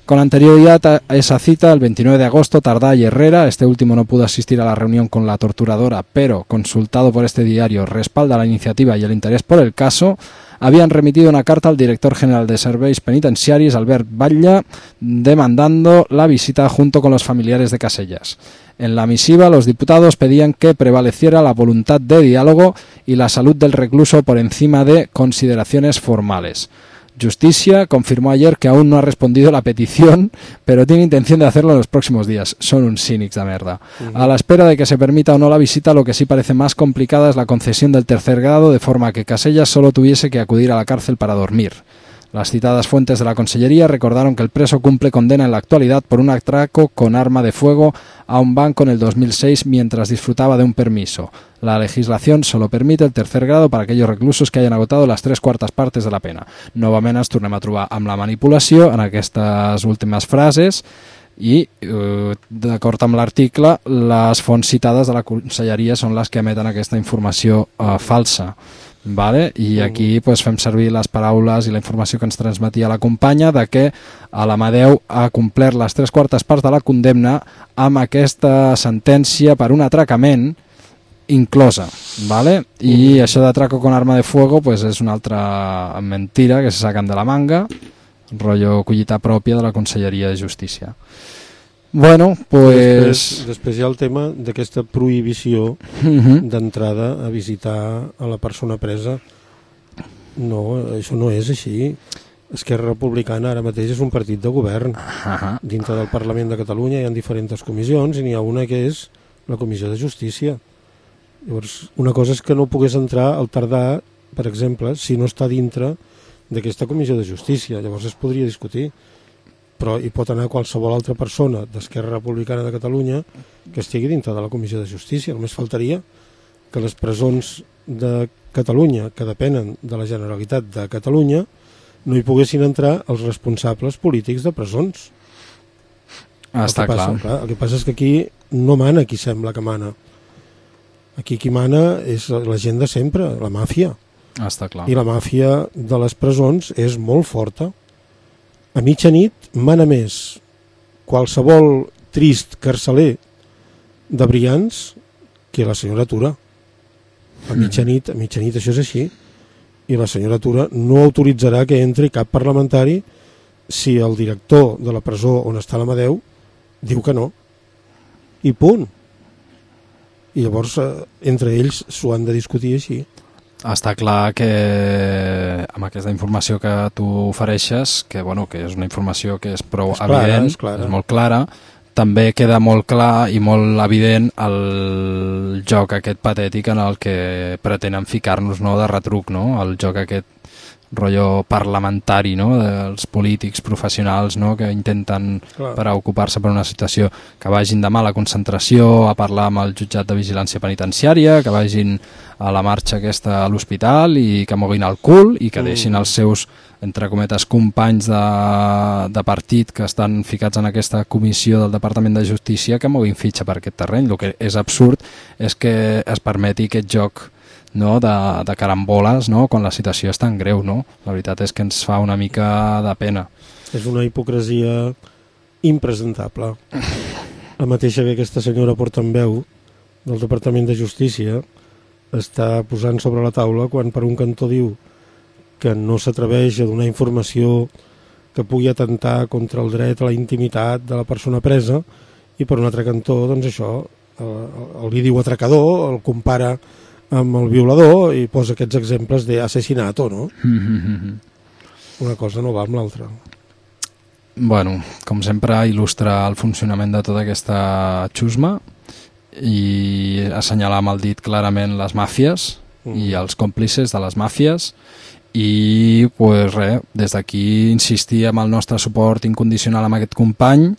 Con anterioridad a esa cita, el veintinueve de agosto, Tardá y Herrera, este último no pudo asistir a la reunión con la torturadora, pero consultado por este diario, respalda la iniciativa y el interés por el caso, habían remitido una carta al director general de Serveis Penitenciaris, Albert Batlle, demandando la visita junto con los familiares de Casellas. En la misiva, los diputados pedían que prevaleciera la voluntad de diálogo y la salud del recluso por encima de consideraciones formales. Justicia confirmó ayer que aún no ha respondido la petición, pero tiene intención de hacerlo en los próximos días. Son uns cínics de merda. Uh-huh. A la espera de que se permita o no la visita, lo que sí parece más complicada es la concesión del tercer grado, de forma que Casellas solo tuviese que acudir a la cárcel para dormir. Las citadas fuentes de la Consellería recordaron que el preso cumple condena en la actualidad por un atraco con arma de fuego a un banco en el dos mil seis mientras disfrutaba de un permiso. La legislación solo permite el tercer grado para aquellos reclusos que hayan agotado les tres quartes partes de la pena. Novament ens tornem a trobar amb la manipulació en aquestes últimes frases i, eh, d'acord amb l'article, les fonts citades de la Conselleria són les que emeten aquesta informació eh, falsa. Vale? I aquí pues, fem servir les paraules i la informació que ens transmetia la companya de que l'Amadeu ha complert les tres quartes parts de la condemna amb aquesta sentència per un atracament inclosa, ¿vale? I mm. això d'atraco con arma de fuego pues, és una altra mentira que se saquen de la manga, rotllo collita pròpia de la Conselleria de Justícia. Bueno, pues... Després, després hi ha el tema d'aquesta prohibició uh-huh. d'entrada a visitar a la persona presa. No, això no és així. Esquerra Republicana ara mateix és un partit de govern. Uh-huh. Dintre del Parlament de Catalunya hi ha diferents comissions i n'hi ha una que és la Comissió de Justícia. Llavors, una cosa és que no pogués entrar al Tardà, per exemple, si no està dintre d'aquesta Comissió de Justícia. Llavors es podria discutir. Però hi pot anar qualsevol altra persona d'Esquerra Republicana de Catalunya que estigui dintre de la Comissió de Justícia. Només faltaria que les presons de Catalunya, que depenen de la Generalitat de Catalunya, no hi poguessin entrar els responsables polítics de presons. Ah, està passa, clar. clar. El que passa és que aquí no mana qui sembla que mana. Aquí qui mana és la gent de sempre, la màfia. Ah, està clar. I la màfia de les presons és molt forta. A mitjanit mana més qualsevol trist carceler de Brians que la senyora Tura. A mitjanit, a mitjanit això és així. I la senyora Tura no autoritzarà que entri cap parlamentari si el director de la presó on està l'Amadeu diu que no. I punt. I llavors entre ells s'ho han de discutir així. Està clar que amb aquesta informació que tu ofereixes, que, bueno, que és una informació que és prou és clara, evident, és, clara. és molt clara, també queda molt clar i molt evident el joc aquest patètic en el que pretenen ficar-nos, no, de retruc, no? El joc aquest rotllo parlamentari, no? Dels polítics professionals, no? Que intenten clar. Per a ocupar-se per una situació, que vagin demà a la concentració a parlar amb el jutjat de vigilància penitenciària, que vagin a la marxa aquesta a l'hospital i que moguin el cul i que deixin els seus, entre cometes, companys de, de partit que estan ficats en aquesta comissió del Departament de Justícia que moguin fitxa per aquest terreny. El que és absurd és que es permeti aquest joc, no, de, de caramboles, no, quan la situació és tan greu, no? La veritat és que ens fa una mica de pena. És una hipocresia impresentable. La mateixa que aquesta senyora portaveu del Departament de Justícia està posant sobre la taula quan per un cantó diu que no s'atreveix a donar informació que pugui atentar contra el dret a la intimitat de la persona presa i per un altre cantó, doncs això, el, el li diu atracador, el compara amb el violador i posa aquests exemples d'assassinato, no? Una cosa no va amb l'altra. Bueno, com sempre il·lustra el funcionament de tota aquesta xusma i assenyalar amb el dit clarament les màfies mm. i els còmplices de les màfies i pues res, des d'aquí insistir amb el nostre suport incondicional amb aquest company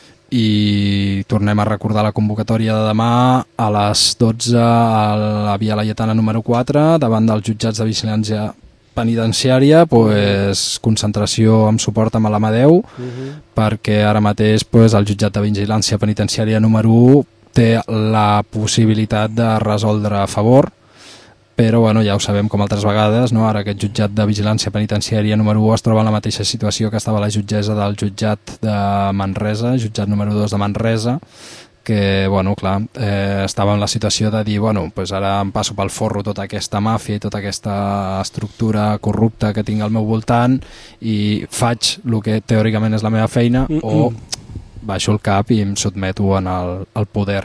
i tornem a recordar la convocatòria de demà a les dotze a la Via Laietana número quatre davant dels jutjats de vigilància penitenciària, pues, concentració amb suport amb l'Amadeu uh-huh. perquè ara mateix pues, el jutjat de vigilància penitenciària número u té la possibilitat de resoldre a favor, però bueno, ja ho sabem com altres vegades, no? Ara aquest jutjat de vigilància penitenciària número u es troba en la mateixa situació que estava la jutgessa del jutjat de Manresa, jutjat número dos de Manresa, que, bueno, clar, eh, estava en la situació de dir, bueno, pues ara em passo pel forro tota aquesta màfia i tota aquesta estructura corrupta que tinc al meu voltant i faig el que teòricament és la meva feina mm -mm. o baixo el cap i em sotmeto en el, el poder,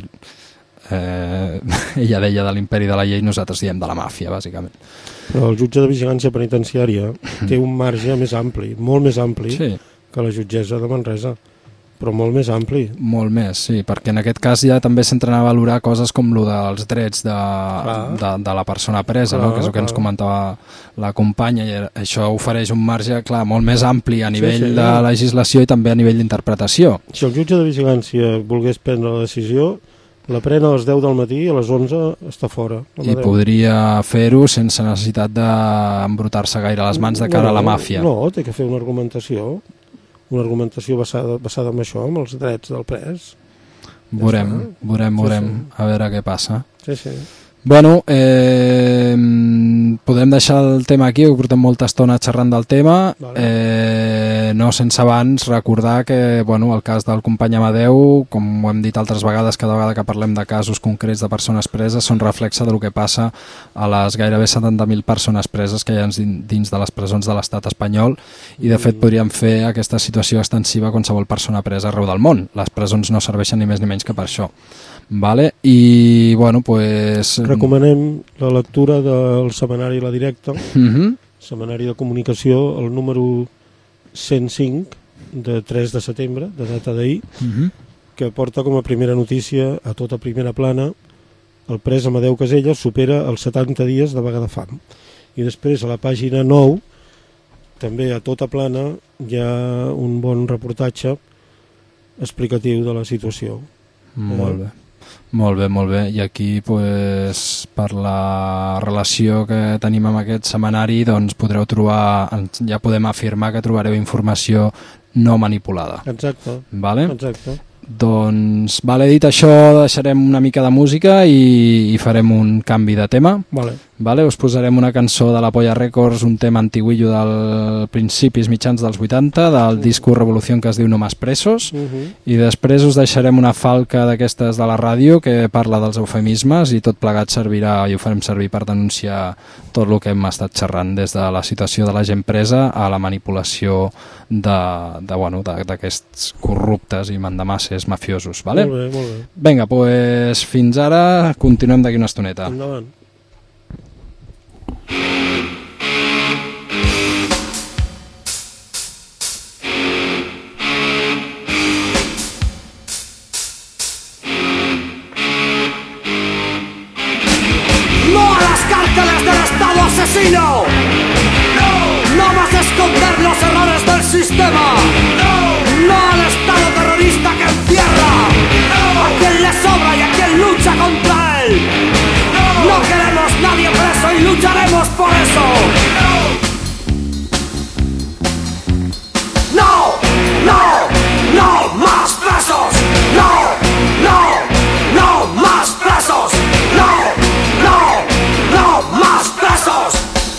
eh, ella deia de l'imperi de la llei, nosaltres diem de la màfia, bàsicament. Però el jutge de vigilància penitenciària té un marge més ampli, molt més ampli sí. que la jutgessa de Manresa, però molt més ampli. Molt més, sí, perquè en aquest cas ja també s'entren a valorar coses com lo dels drets de, de, de la persona presa, clar, no? Que és el que clar. ens comentava la companya, i això ofereix un marge, clar, molt més ampli a nivell sí, sí, de legislació i també a nivell d'interpretació. Si el jutge de vigilància volgués prendre la decisió, la pren a les deu del matí i a les onze està fora. I podria fer-ho sense necessitat d'embrutar-se gaire les mans de cara no, a la màfia. No, té que fer una argumentació. Una argumentació basada, basada en això, amb els drets del pres. Veurem, veurem, veurem, sí, sí. a veure què passa. Sí, sí. Bueno, eh, podem deixar el tema aquí, que portem molta estona xerrant del tema, vale. eh, no sense abans recordar que bueno, el cas del company Amadeu, com ho hem dit altres vegades, cada vegada que parlem de casos concrets de persones preses, són reflexe del que passa a les gairebé setanta mil persones preses que hi ha dins de les presons de l'estat espanyol, i de fet podríem fer aquesta situació extensiva a qualsevol persona presa arreu del món. Les presons no serveixen ni més ni menys que per això. Vale? I bueno, pues... recomanem la lectura del setmanari La Directa, uh-huh. setmanari de comunicació, el número cent cinc de tres de setembre, de data d'ahir, uh-huh. que porta com a primera notícia a tota primera plana: el pres Amadeu Caselles supera els setanta dies de vaga de fam. I després a la pàgina nou, també a tota plana, hi ha un bon reportatge explicatiu de la situació. Molt bé. Molt bé, molt bé. I aquí, pues, per la relació que tenim amb aquest setmanari, doncs podreu trobar, ja podem afirmar que trobareu informació no manipulada. Exacte. Vale? Exacte. Doncs, vale, dit això, deixarem una mica de música i, i farem un canvi de tema. Vale. Vale? Us posarem una cançó de la Polla Records, un tema antiguillo del principis mitjans dels vuitanta, del disco Revolució, que es diu No Más Presos, uh -huh. i després us deixarem una falca d'aquestes de la ràdio que parla dels eufemismes, i tot plegat servirà, i ho farem servir per denunciar tot el que hem estat xerrant, des de la situació de la gent presa a la manipulació de, de, bueno, d'aquests corruptes i mandamasses mafiosos. Vale? Molt bé, molt bé. Vinga, pues, fins ara, continuem d'aquí una estoneta. Endavant. Asesino. No, no más esconder los errores del sistema. No, no al Estado terrorista que encierra no. a quien le sobra y a quien lucha contra él. No, no queremos nadie preso y lucharemos por eso. No, no, no más presos. No, no, no más presos. No, no, no más presos.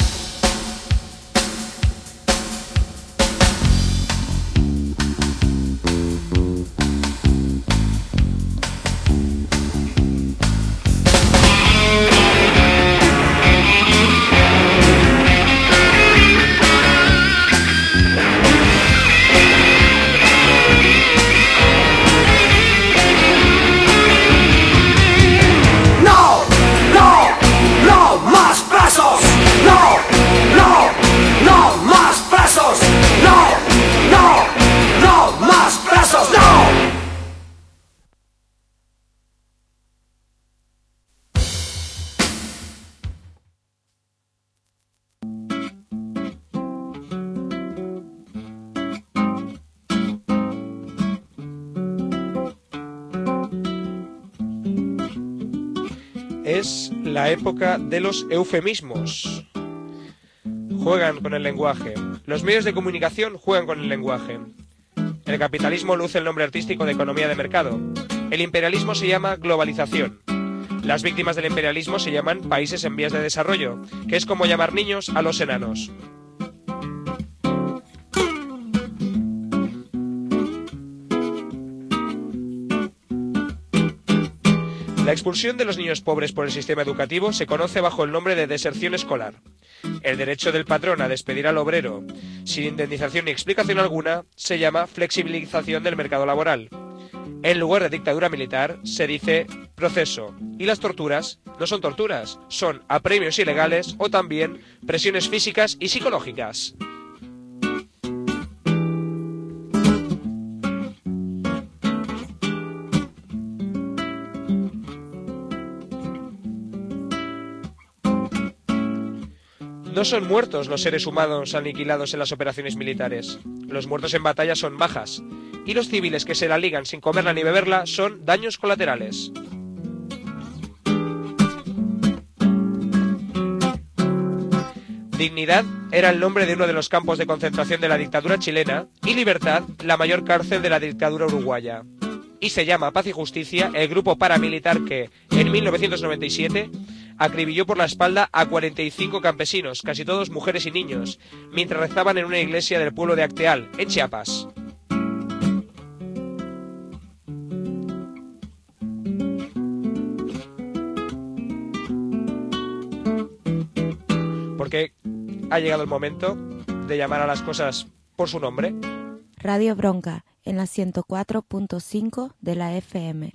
Es la época de los eufemismos. Juegan con el lenguaje. Los medios de comunicación juegan con el lenguaje. El capitalismo luce el nombre artístico de economía de mercado. El imperialismo se llama globalización. Las víctimas del imperialismo se llaman países en vías de desarrollo, que es como llamar niños a los enanos. La expulsión de los niños pobres por el sistema educativo se conoce bajo el nombre de deserción escolar. El derecho del patrón a despedir al obrero sin indemnización ni explicación alguna se llama flexibilización del mercado laboral. En lugar de dictadura militar se dice proceso, y las torturas no son torturas, son apremios ilegales o también presiones físicas y psicológicas. No son muertos los seres humanos aniquilados en las operaciones militares. Los muertos en batalla son bajas, y los civiles que se la ligan sin comerla ni beberla son daños colaterales. Dignidad era el nombre de uno de los campos de concentración de la dictadura chilena y Libertad la mayor cárcel de la dictadura uruguaya. Y se llama Paz y Justicia el grupo paramilitar que, en mil novecientos noventa y siete, acribilló por la espalda a cuarenta y cinco campesinos, casi todos mujeres y niños, mientras rezaban en una iglesia del pueblo de Acteal, en Chiapas. Porque ha llegado el momento de llamar a las cosas por su nombre. Radio Bronca, en la ciento cuatro punto cinco de la F M.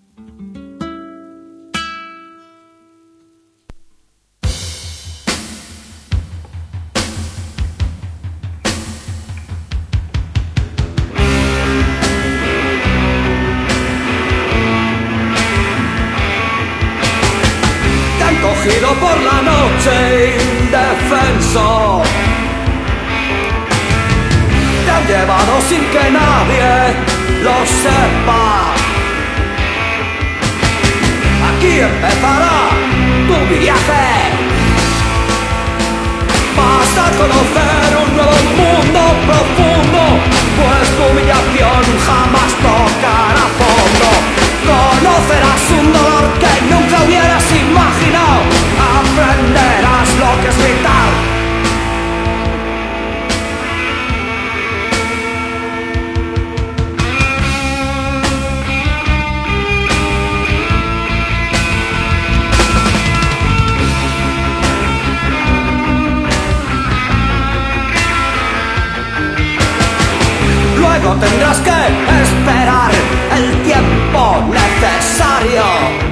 Cogido por la noche indefenso, te han llevado sin que nadie lo sepa. Aquí empezará tu viaje, vas a conocer un nuevo mundo profundo, pues tu humillación jamás tocará fondo. Conocerás un dolor que nunca hubieras imaginado, aprenderás lo que es vital. Luego tendrás que esperar el tiempo necesario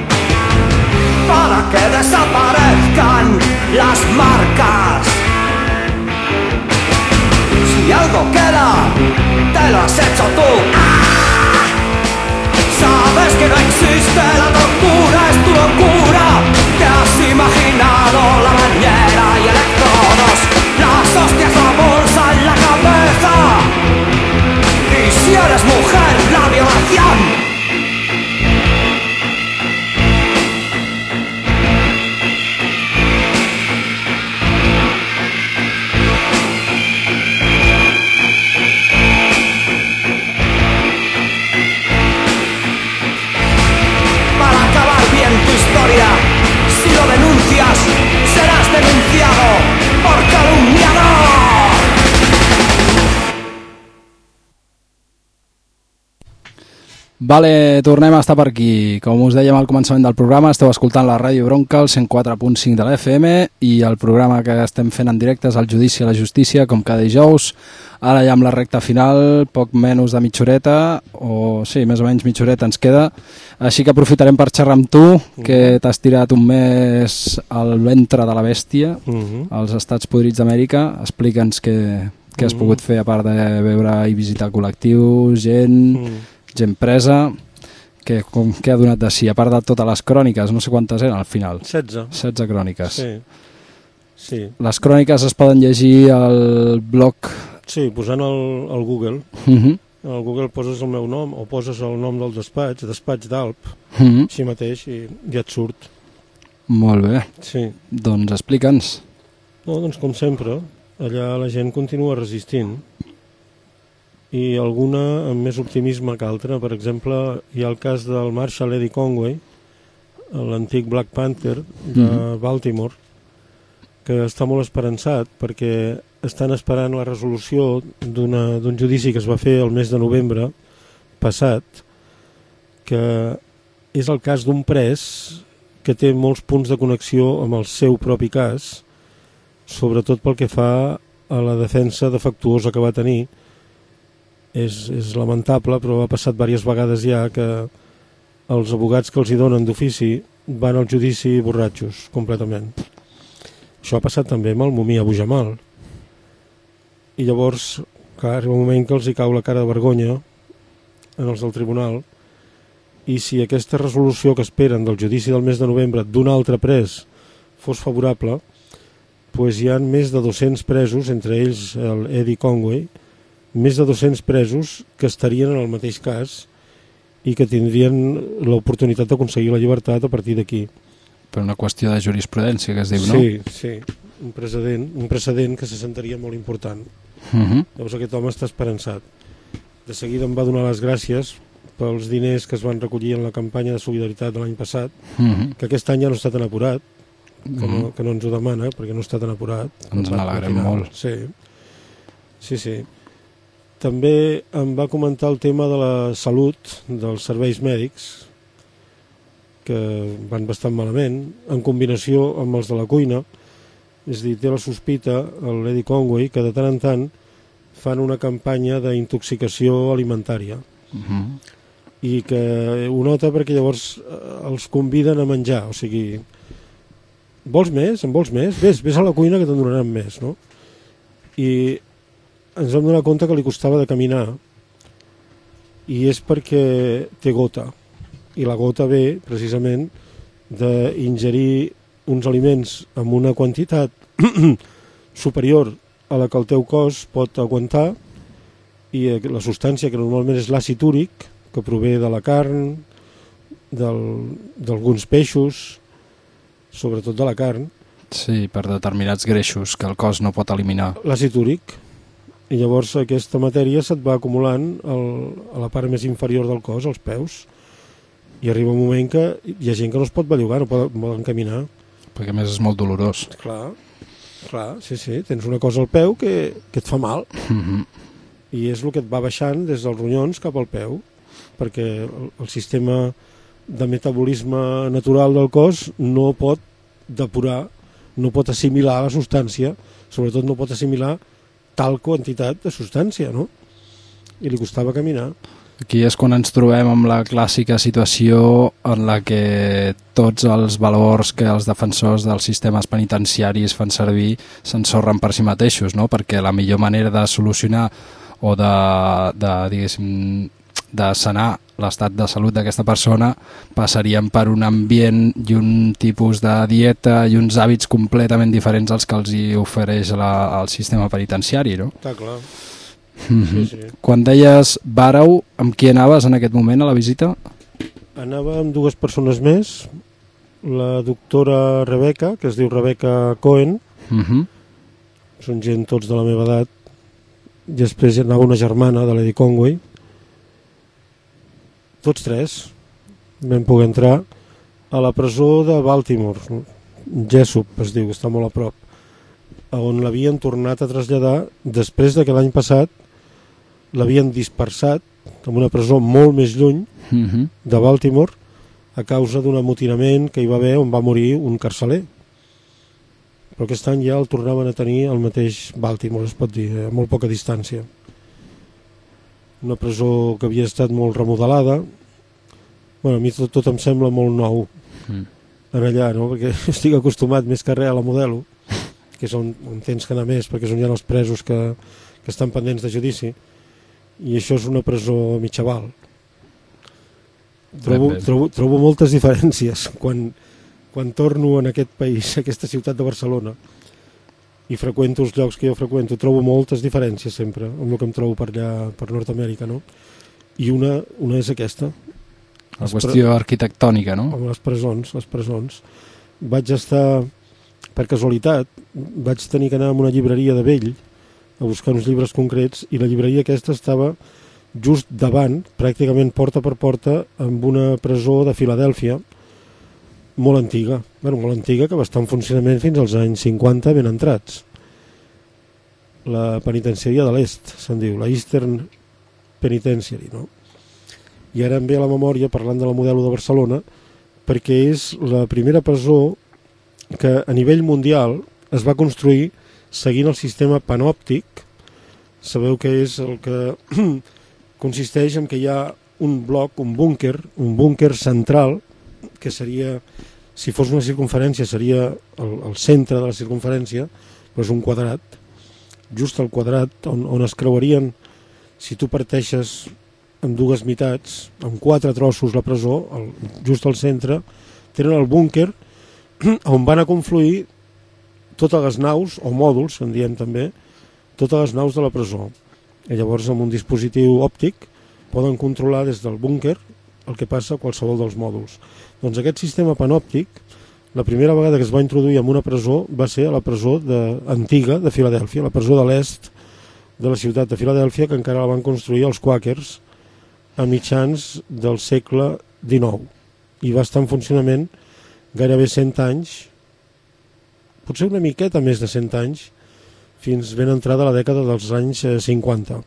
para que desaparezcan las marcas. Si algo queda, te lo has hecho tú. ¡Ah! Sabes que no existe la tortura, es tu locura. Te has imaginado la bañera y electrodos, las hostias, la bolsa en la cabeza. Y si eres mujer, la violación. Si lo denuncias, serás denunciado por calumniador. Vale, tornem a estar per aquí. Com us dèiem al començament del programa, esteu escoltant la Ràdio Bronca, el cent quatre punt cinc de la F M, i el programa que estem fent en directe és el Judici a la Justícia, com cada dijous. Ara ja amb la recta final, poc menys de mitja horeta, o sí, més o menys mitja horeta ens queda, així que aprofitarem per xerrar amb tu, que t'has tirat un mes al ventre de la bèstia, uh-huh. als Estats Podrits d'Amèrica. Explica'ns què, què has uh-huh. pogut fer, a part de veure i visitar col·lectius, gent, uh-huh. gent presa, que, com, què ha donat de si, a part de totes les cròniques, no sé quantes eren al final. setze. setze cròniques. Sí. Sí. Les cròniques es poden llegir al blog. Sí, posant el, el Google. Uh-huh. Al Google poses el meu nom o poses el nom del despatx, despatx d'Alp, uh-huh. així mateix, i ja et surt. Molt bé. Sí. Doncs explica'ns. No, doncs com sempre, allà la gent continua resistint, i alguna amb més optimisme que altra. Per exemple, hi ha el cas del Marshall Eddie Conway, l'antic Black Panther de mm-hmm. Baltimore, que està molt esperançat perquè estan esperant la resolució d'un judici que es va fer el mes de novembre passat, que és el cas d'un pres que té molts punts de connexió amb el seu propi cas, sobretot pel que fa a la defensa defectuosa que va tenir. És, és lamentable, però ha passat diverses vegades ja que els abogats que els hi donen d'ofici van al judici borratxos, completament. Això ha passat també amb el Mumia Abu Jamal. I llavors, clar, arriba un moment que els hi cau la cara de vergonya en els del tribunal, i si aquesta resolució que esperen del judici del mes de novembre d'un altre pres fos favorable, doncs hi ha més de dos-cents presos, entre ells el Eddie Conway, més de dos-cents presos que estarien en el mateix cas i que tindrien l'oportunitat d'aconseguir la llibertat a partir d'aquí. Per una qüestió de jurisprudència, que es diu, no? Sí, sí, un precedent, un precedent que se sentaria molt important. Uh-huh. Llavors aquest home està esperançat. De seguida em va donar les gràcies pels diners que es van recollir en la campanya de solidaritat de l'any passat, uh-huh. que aquest any ja no està tan apurat, que, uh-huh. no, que no ens ho demana, perquè no està tan apurat. Ens n'alegrem molt. Sí, sí, sí. També em va comentar el tema de la salut dels serveis mèdics, que van bastant malament, en combinació amb els de la cuina. És a dir, té la sospita, el Eddie Conway, que de tant en tant fan una campanya d'intoxicació alimentària. Uh-huh. I que ho nota perquè llavors els conviden a menjar, o sigui, vols més? En vols més? Ves, ves a la cuina que te'n donaran més, no? I ens vam donar compte que li costava de caminar, i és perquè té gota, i la gota ve precisament d'ingerir uns aliments amb una quantitat superior a la que el teu cos pot aguantar, i la substància que normalment és l'àcid úric, que prové de la carn, d'alguns peixos, sobretot de la carn. Sí, per determinats greixos que el cos no pot eliminar. L'àcid úric. I llavors aquesta matèria se't va acumulant el, a la part més inferior del cos, als peus, i arriba un moment que hi ha gent que no es pot bellugar, no poden, poden caminar. Perquè a més és molt dolorós. Clar, clar, sí, sí, tens una cosa al peu que, que et fa mal, uh-huh. i és el que et va baixant des dels ronyons cap al peu, perquè el, el sistema de metabolisme natural del cos no pot depurar, no pot assimilar la substància, sobretot no pot assimilar tal quantitat de substància, no? I li costava caminar. Aquí és quan ens trobem amb la clàssica situació en la que tots els valors que els defensors dels sistemes penitenciaris fan servir s'ensorren per si mateixos, no? Perquè la millor manera de solucionar o de, de, diguéssim, de sanar l'estat de salut d'aquesta persona passarien per un ambient i un tipus de dieta i uns hàbits completament diferents als que els hi ofereix la, el sistema penitenciari, no? Està clar. Mm-hmm. Sí, sí. Quan deies vàreu, amb qui anaves en aquest moment a la visita? Anava amb dues persones més, la doctora Rebecca, que es diu Rebecca Cohen, mm-hmm. són gent tots de la meva edat, i després hi anava una germana de l'Eddie Conway, tots tres vam poder entrar a la presó de Baltimore, Jessup es diu, que està molt a prop, on l'havien tornat a traslladar després de que l'any passat l'havien dispersat en una presó molt més lluny mm-hmm. de Baltimore a causa d'un amotinament que hi va haver on va morir un carceler. Però aquest any ja el tornaven a tenir al mateix Baltimore, es pot dir, a molt poca distància. Una presó que havia estat molt remodelada. Bueno, a mi tot, tot em sembla molt nou mm. en allà, no? Perquè estic acostumat més que res a la Modelo, que és on, on tens que anar més, perquè és on hi ha els presos que, que estan pendents de judici, i això és una presó a mitjaval. Trobo, trobo, trobo moltes diferències quan, quan torno en aquest país, a aquesta ciutat de Barcelona, i freqüento els llocs que jo freqüento, trobo moltes diferències sempre amb el que em trobo per allà, per Nord-Amèrica, no? I una, una és aquesta. La qüestió arquitectònica, no? Amb les presons, les presons. Vaig estar, per casualitat, vaig tenir que anar a una llibreria de vell a buscar uns llibres concrets, i la llibreria aquesta estava just davant, pràcticament porta per porta, amb una presó de Filadèlfia, molt antiga, bueno, molt antiga, que va estar en funcionament fins als anys cinquanta ben entrats. La penitenciaria de l'Est, se'n diu, la Eastern Penitentiary, no? I ara em ve a la memòria, parlant de la Modelo de Barcelona, perquè és la primera presó que a nivell mundial es va construir seguint el sistema panòptic. Sabeu que és el que consisteix en que hi ha un bloc, un búnquer, un búnquer central, que seria, si fos una circunferència, seria el, el centre de la circunferència, però és un quadrat, just al quadrat on, on es creuarien, si tu parteixes en dues meitats, en quatre trossos la presó, el, just al centre, tenen el búnquer on van a confluir totes les naus, o mòduls, en diem també, totes les naus de la presó. I llavors, amb un dispositiu òptic, poden controlar des del búnquer el que passa a qualsevol dels mòduls. Doncs aquest sistema panòptic, la primera vegada que es va introduir en una presó va ser a la presó de, antiga de Filadèlfia, la presó de l'est de la ciutat de Filadèlfia, que encara la van construir els quàquers a mitjans del segle dinou. I va estar en funcionament gairebé cent anys, potser una miqueta més de cent anys, fins ben entrada la dècada dels anys cinquanta.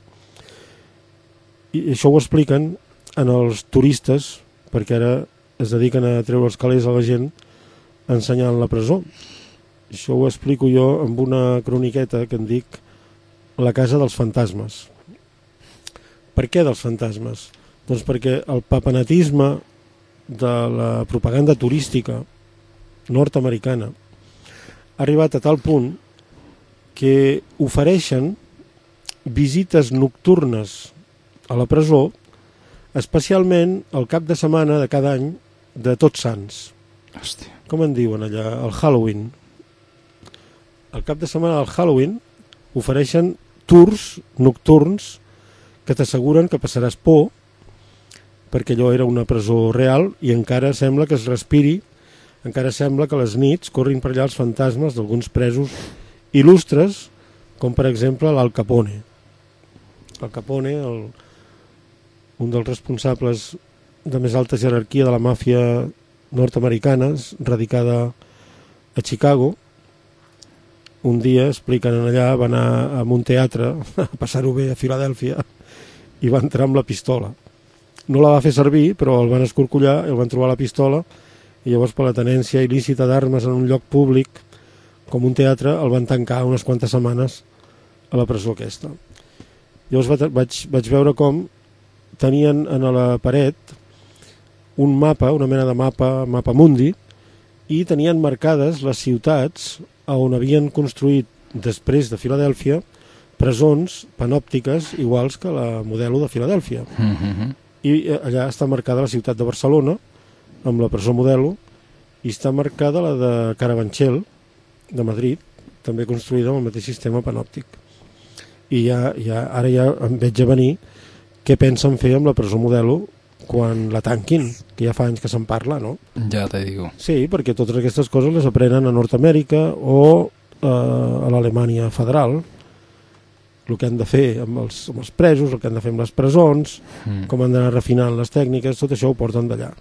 I això ho expliquen en els turistes, perquè ara es dediquen a treure els calés a la gent ensenyant la presó. Això ho explico jo amb una croniqueta que en dic La casa dels fantasmes. Per què dels fantasmes? Doncs perquè el papanatisme de la propaganda turística nord-americana ha arribat a tal punt que ofereixen visites nocturnes a la presó, especialment el cap de setmana de cada any de Tots Sants. Hòstia. Com en diuen allà? El Halloween. El cap de setmana del Halloween ofereixen tours nocturns que t'asseguren que passaràs por, perquè allò era una presó real i encara sembla que es respiri, encara sembla que a les nits corrin per allà els fantasmes d'alguns presos il·lustres, com per exemple l'Al Capone. Al Capone, el, un dels responsables de més alta jerarquia de la màfia nord-americana, radicada a Chicago, un dia, expliquen allà, va anar a un teatre a passar-ho bé a Filadèlfia i va entrar amb la pistola. No la va fer servir, però el van escorcollar, el van trobar la pistola, i llavors per la tenència il·lícita d'armes en un lloc públic, com un teatre, el van tancar unes quantes setmanes a la presó aquesta. Llavors vaig, vaig veure com tenien a la paret un mapa, una mena de mapa, mapa mundi, i tenien marcades les ciutats on havien construït, després de Filadèlfia, presons panòptiques iguals que la Modelo de Filadèlfia. Mm-hmm. I allà està marcada la ciutat de Barcelona, amb la presó Modelo, i està marcada la de Carabanchel, de Madrid, també construïda amb el mateix sistema panòptic. I ja, ja, ara ja em veig a venir què pensen fer amb la presó Modelo quan la tanquin, que ja fa anys que se'n parla, no? Ja te digo. Sí, perquè totes aquestes coses les aprenen a Nord-Amèrica o eh, a l'Alemanya federal, el que han de fer amb els, amb els presos, el que han de fer amb les presons, mm. com han d'anar refinant les tècniques, tot això ho porten d'allà.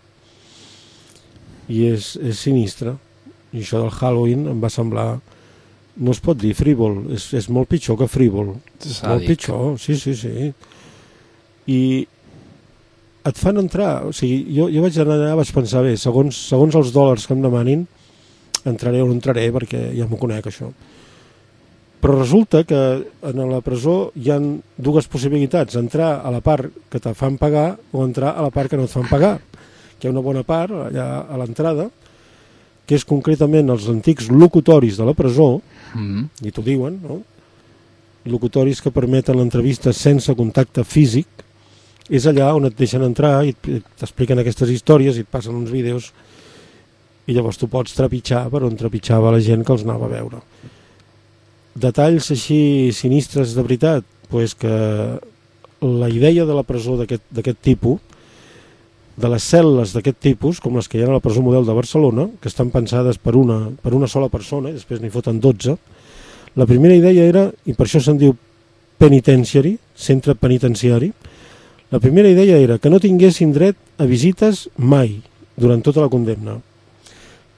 I és, és sinistre. I això del Halloween em va semblar, no es pot dir frívol, és, és molt pitjor que frívol. Sàdic. Molt pitjor, sí, sí, sí. I et fan entrar, o sigui, jo, jo vaig anar allà, vaig pensar, bé, segons, segons els dòlars que em demanin, entraré o no entraré, perquè ja m'ho conec, això. Però resulta que en la presó hi ha dues possibilitats, entrar a la part que te fan pagar o entrar a la part que no et fan pagar. Que hi ha una bona part allà a l'entrada, que és concretament els antics locutoris de la presó, mm. i t'ho diuen, no? Locutoris que permeten l'entrevista sense contacte físic, és allà on et deixen entrar i t'expliquen aquestes històries i et passen uns vídeos i llavors tu pots trepitjar per on trepitjava la gent que els anava a veure. Detalls així sinistres de veritat, pues que la idea de la presó d'aquest tipus, de les cel·les d'aquest tipus, com les que hi ha a la presó Model de Barcelona, que estan pensades per una, per una sola persona, i després n'hi foten dotze, la primera idea era, i per això se'n diu penitentiary, centre penitenciari, la primera idea era que no tinguessin dret a visites mai, durant tota la condemna.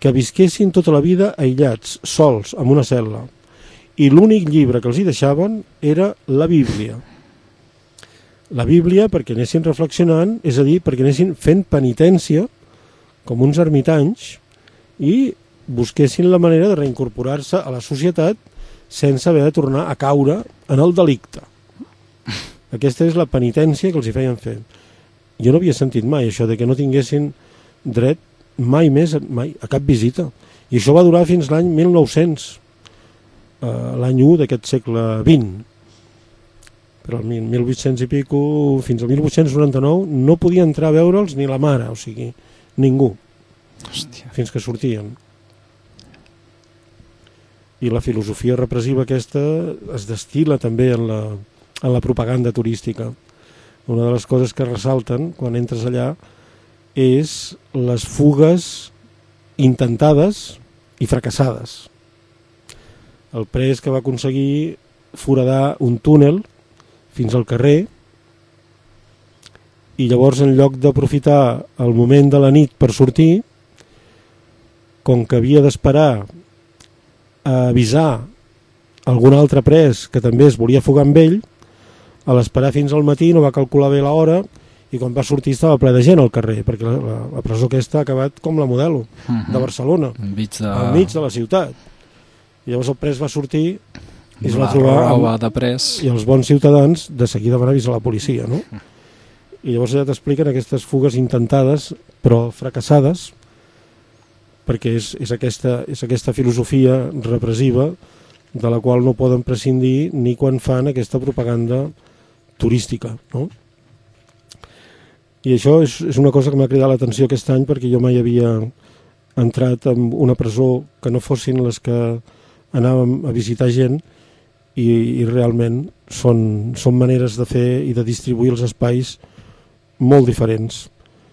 que visquessin tota la vida aïllats, sols, en una cel·la. I l'únic llibre que els hi deixaven era la Bíblia. La Bíblia perquè anessin reflexionant, és a dir, perquè anessin fent penitència, com uns ermitanys, i busquessin la manera de reincorporar-se a la societat sense haver de tornar a caure en el delicte. Aquesta és la penitència que els hi feien fer. Jo no havia sentit mai això, de que no tinguessin dret mai més mai, a cap visita. I això va durar fins l'any mil nou-cents, eh, l'any u d'aquest segle vint. Però el mil vuit-cents i pico, fins al mil vuit-cents noranta-nou, no podia entrar a veure'ls ni la mare, o sigui, ningú. Hòstia. Fins que sortien. I la filosofia repressiva aquesta es destil·la també en la, en la propaganda turística. Una de les coses que ressalten quan entres allà és les fugues intentades i fracassades. El pres que va aconseguir foradar un túnel fins al carrer i llavors en lloc d'aprofitar el moment de la nit per sortir, com que havia d'esperar a avisar algun altre pres que també es volia fugar amb ell, a l'esperar fins al matí no va calcular bé l'hora i quan va sortir estava ple de gent al carrer, perquè la, la, la presó aquesta ha acabat com la Modelo, uh-huh. de Barcelona, enmig de... enmig de la ciutat. I llavors el pres va sortir i es va trobar amb, de pres. I els bons ciutadans de seguida van avisar la policia, no? I llavors ja t'expliquen aquestes fugues intentades però fracassades, perquè és, és, aquesta, és aquesta filosofia repressiva de la qual no poden prescindir ni quan fan aquesta propaganda turística, no? I això és, és una cosa que m'ha cridat l'atenció aquest any, perquè jo mai havia entrat en una presó que no fossin les que anàvem a visitar gent i, i realment són, són maneres de fer i de distribuir els espais molt diferents.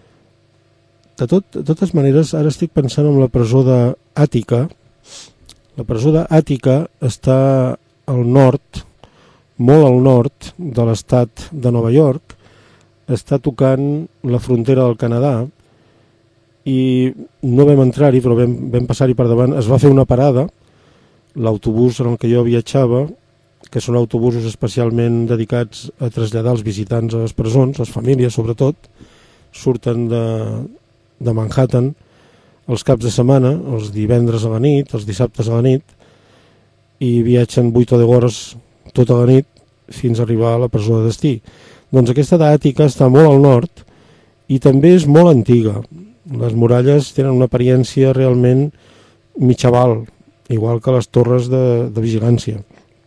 De, tot, de totes maneres, ara estic pensant en la presó d'Àtica. La presó d'Àtica està al nord, molt al nord de l'estat de Nova York, està tocant la frontera del Canadà i no vam entrar-hi, però vam, vam passar-hi per davant. Es va fer una parada, l'autobús en el que jo viatjava, que són autobusos especialment dedicats a traslladar els visitants a les presons, les famílies sobretot, surten de, de Manhattan els caps de setmana, els divendres a la nit, els dissabtes a la nit, i viatgen vuit o deu hores tota la nit fins a arribar a la presó de destí. Doncs aquesta d'Àtica està molt al nord i també és molt antiga. Les muralles tenen una apariència realment mitjaval, igual que les torres de, de vigilància.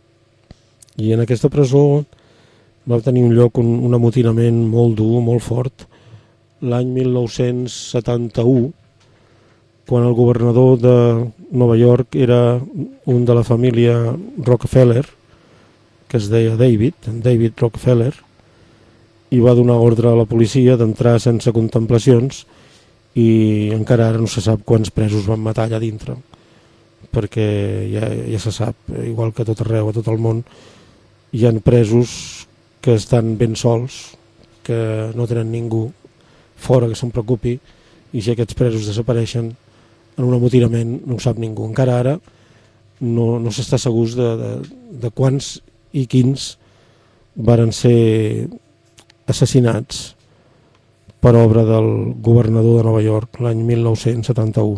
I en aquesta presó va tenir un lloc, un, un amotinament molt dur, molt fort, l'any mil nou-cents setanta-u, quan el governador de Nova York era un de la família Rockefeller, que es deia David, David Rockefeller, i va donar ordre a la policia d'entrar sense contemplacions i encara ara no se sap quants presos van matar allà dintre, perquè ja, ja se sap, igual que a tot arreu, a tot el món, hi ha presos que estan ben sols, que no tenen ningú fora que se'n preocupi, i si aquests presos desapareixen en un amotinament no ho sap ningú. Encara ara no, no s'està segurs de, de, de quants i quins varen ser assassinats per obra del governador de Nova York l'any mil nou-cents setanta-u.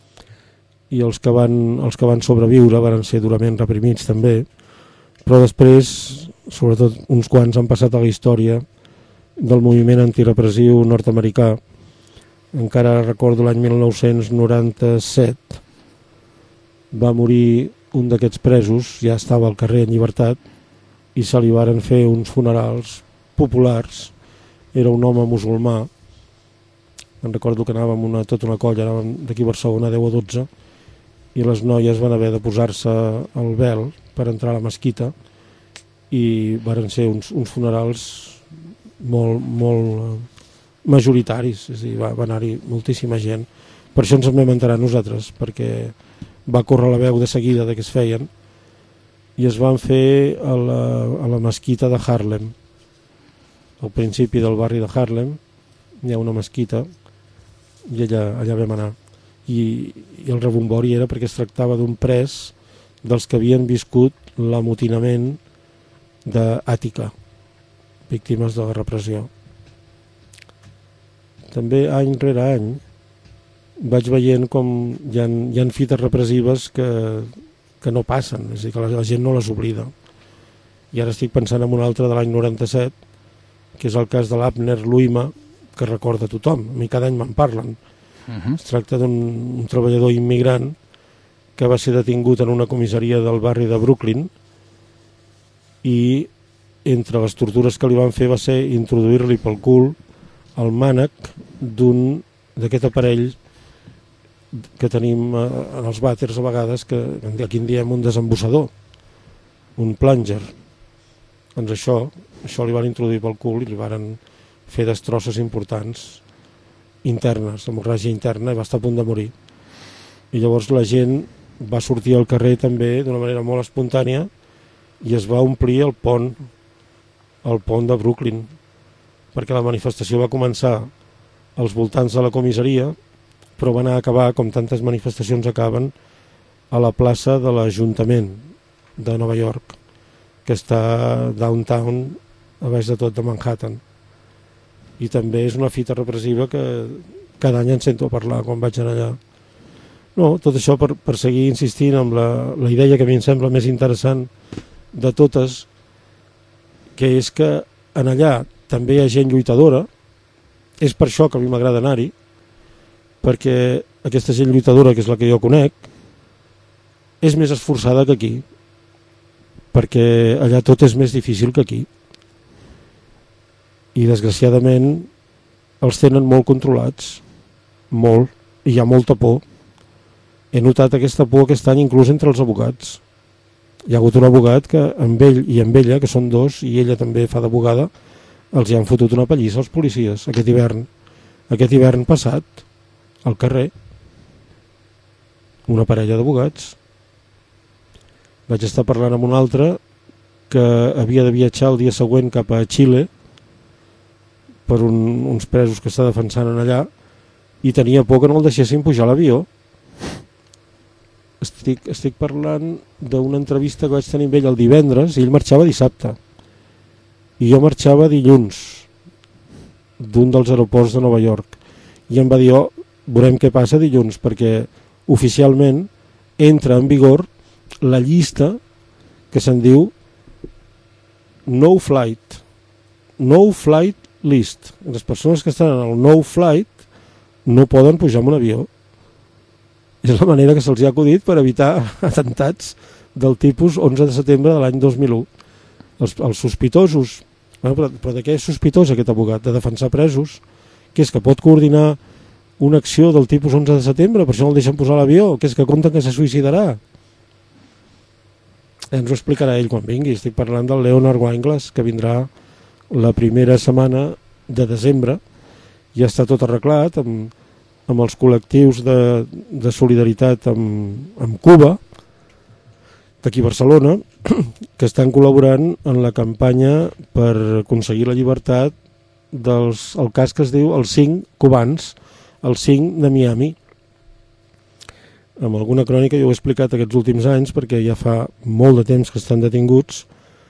I els que van, els que van sobreviure van ser durament reprimits també, però després, sobretot uns quants han passat a la història del moviment antirepressiu nord-americà. Encara recordo l'any mil nou-cents noranta-set va morir un d'aquests presos, ja estava al carrer en llibertat, i se li varen fer uns funerals populars. Era un home musulmà, em recordo que anàvem una, tota una colla, anàvem d'aquí a Barcelona deu o dotze, i les noies van haver de posar-se el vel per entrar a la mesquita i varen ser uns, uns funerals molt, molt majoritaris, és a dir, va, va anar-hi moltíssima gent. Per això ens en vam enterar nosaltres, perquè va córrer la veu de seguida de què es feien, i es van fer a la, a la mesquita de Harlem. Al principi del barri de Harlem hi ha una mesquita i allà, allà vam anar. i, i el rebombori era perquè es tractava d'un pres dels que havien viscut l'amotinament d'Àtica, víctimes de la repressió. També any rere any vaig veient com hi ha, hi ha fites repressives que, que no passen, és a dir, que la, la gent no les oblida. I ara estic pensant en un altre de l'any noranta-set, que és el cas de l'Abner Luima, que recorda tothom. A mi cada any me'n parlen. Uh-huh. Es tracta d'un treballador immigrant que va ser detingut en una comissaria del barri de Brooklyn i entre les tortures que li van fer va ser introduir-li pel cul el mànec d'un d'aquest aparell que tenim en els vàters a vegades, que aquí en diem un desembussador, un plunger. Doncs això, això li van introduir pel cul i li van fer destrosses importants internes, hemorràgia interna, i va estar a punt de morir. I llavors la gent va sortir al carrer també d'una manera molt espontània i es va omplir el pont, el pont de Brooklyn, perquè la manifestació va començar als voltants de la comissaria, però va anar a acabar, com tantes manifestacions acaben, a la plaça de l'Ajuntament de Nova York, que està downtown, a baix de tot de Manhattan. I també és una fita repressiva que cada any en sento a parlar quan vaig anar allà. No, tot això per, per seguir insistint amb la, la idea que a mi em sembla més interessant de totes, que és que en allà també hi ha gent lluitadora. És per això que a mi m'agrada anar-hi, perquè aquesta gent lluitadora, que és la que jo conec, és més esforçada que aquí, perquè allà tot és més difícil que aquí. I desgraciadament els tenen molt controlats, molt, i hi ha molta por. He notat aquesta por aquest any inclús entre els abogats. Hi ha hagut un abogat que amb ell i amb ella, que són dos, i ella també fa d'abogada, els hi han fotut una pallissa als policies aquest hivern. Aquest hivern passat, al carrer, una parella d'abogats. Vaig estar parlant amb un altre que havia de viatjar el dia següent cap a Xile per un, uns presos que està defensant en allà, i tenia por que no el deixessin pujar a l'avió. Estic, estic parlant d'una entrevista que vaig tenir amb ell el divendres i ell marxava dissabte. I jo marxava dilluns d'un dels aeroports de Nova York. I em va dir, oh, veurem què passa dilluns, perquè oficialment entra en vigor la llista que se'n diu no flight. No flight list. Les persones que estan en el no flight no poden pujar en un avió. És la manera que se'ls ha acudit per evitar atemptats del tipus onze de setembre de l'any dos mil u. Els, els sospitosos, bueno, però, però de què és sospitós aquest abogat? De defensar presos, que és que pot coordinar una acció del tipus onze de setembre, per això no el deixen posar a l'avió, que és que compten que se suïcidarà. Ens ho explicarà ell quan vingui. Estic parlant del Leonard Weinglass, que vindrà la primera setmana de desembre, i està tot arreglat amb, amb els col·lectius de, de solidaritat amb, amb Cuba, d'aquí a Barcelona, que estan col·laborant en la campanya per aconseguir la llibertat dels, el cas que es diu els cinc cubans, els cinc de Miami. Amb alguna crònica jo ho he explicat aquests últims anys, perquè ja fa molt de temps que estan detinguts,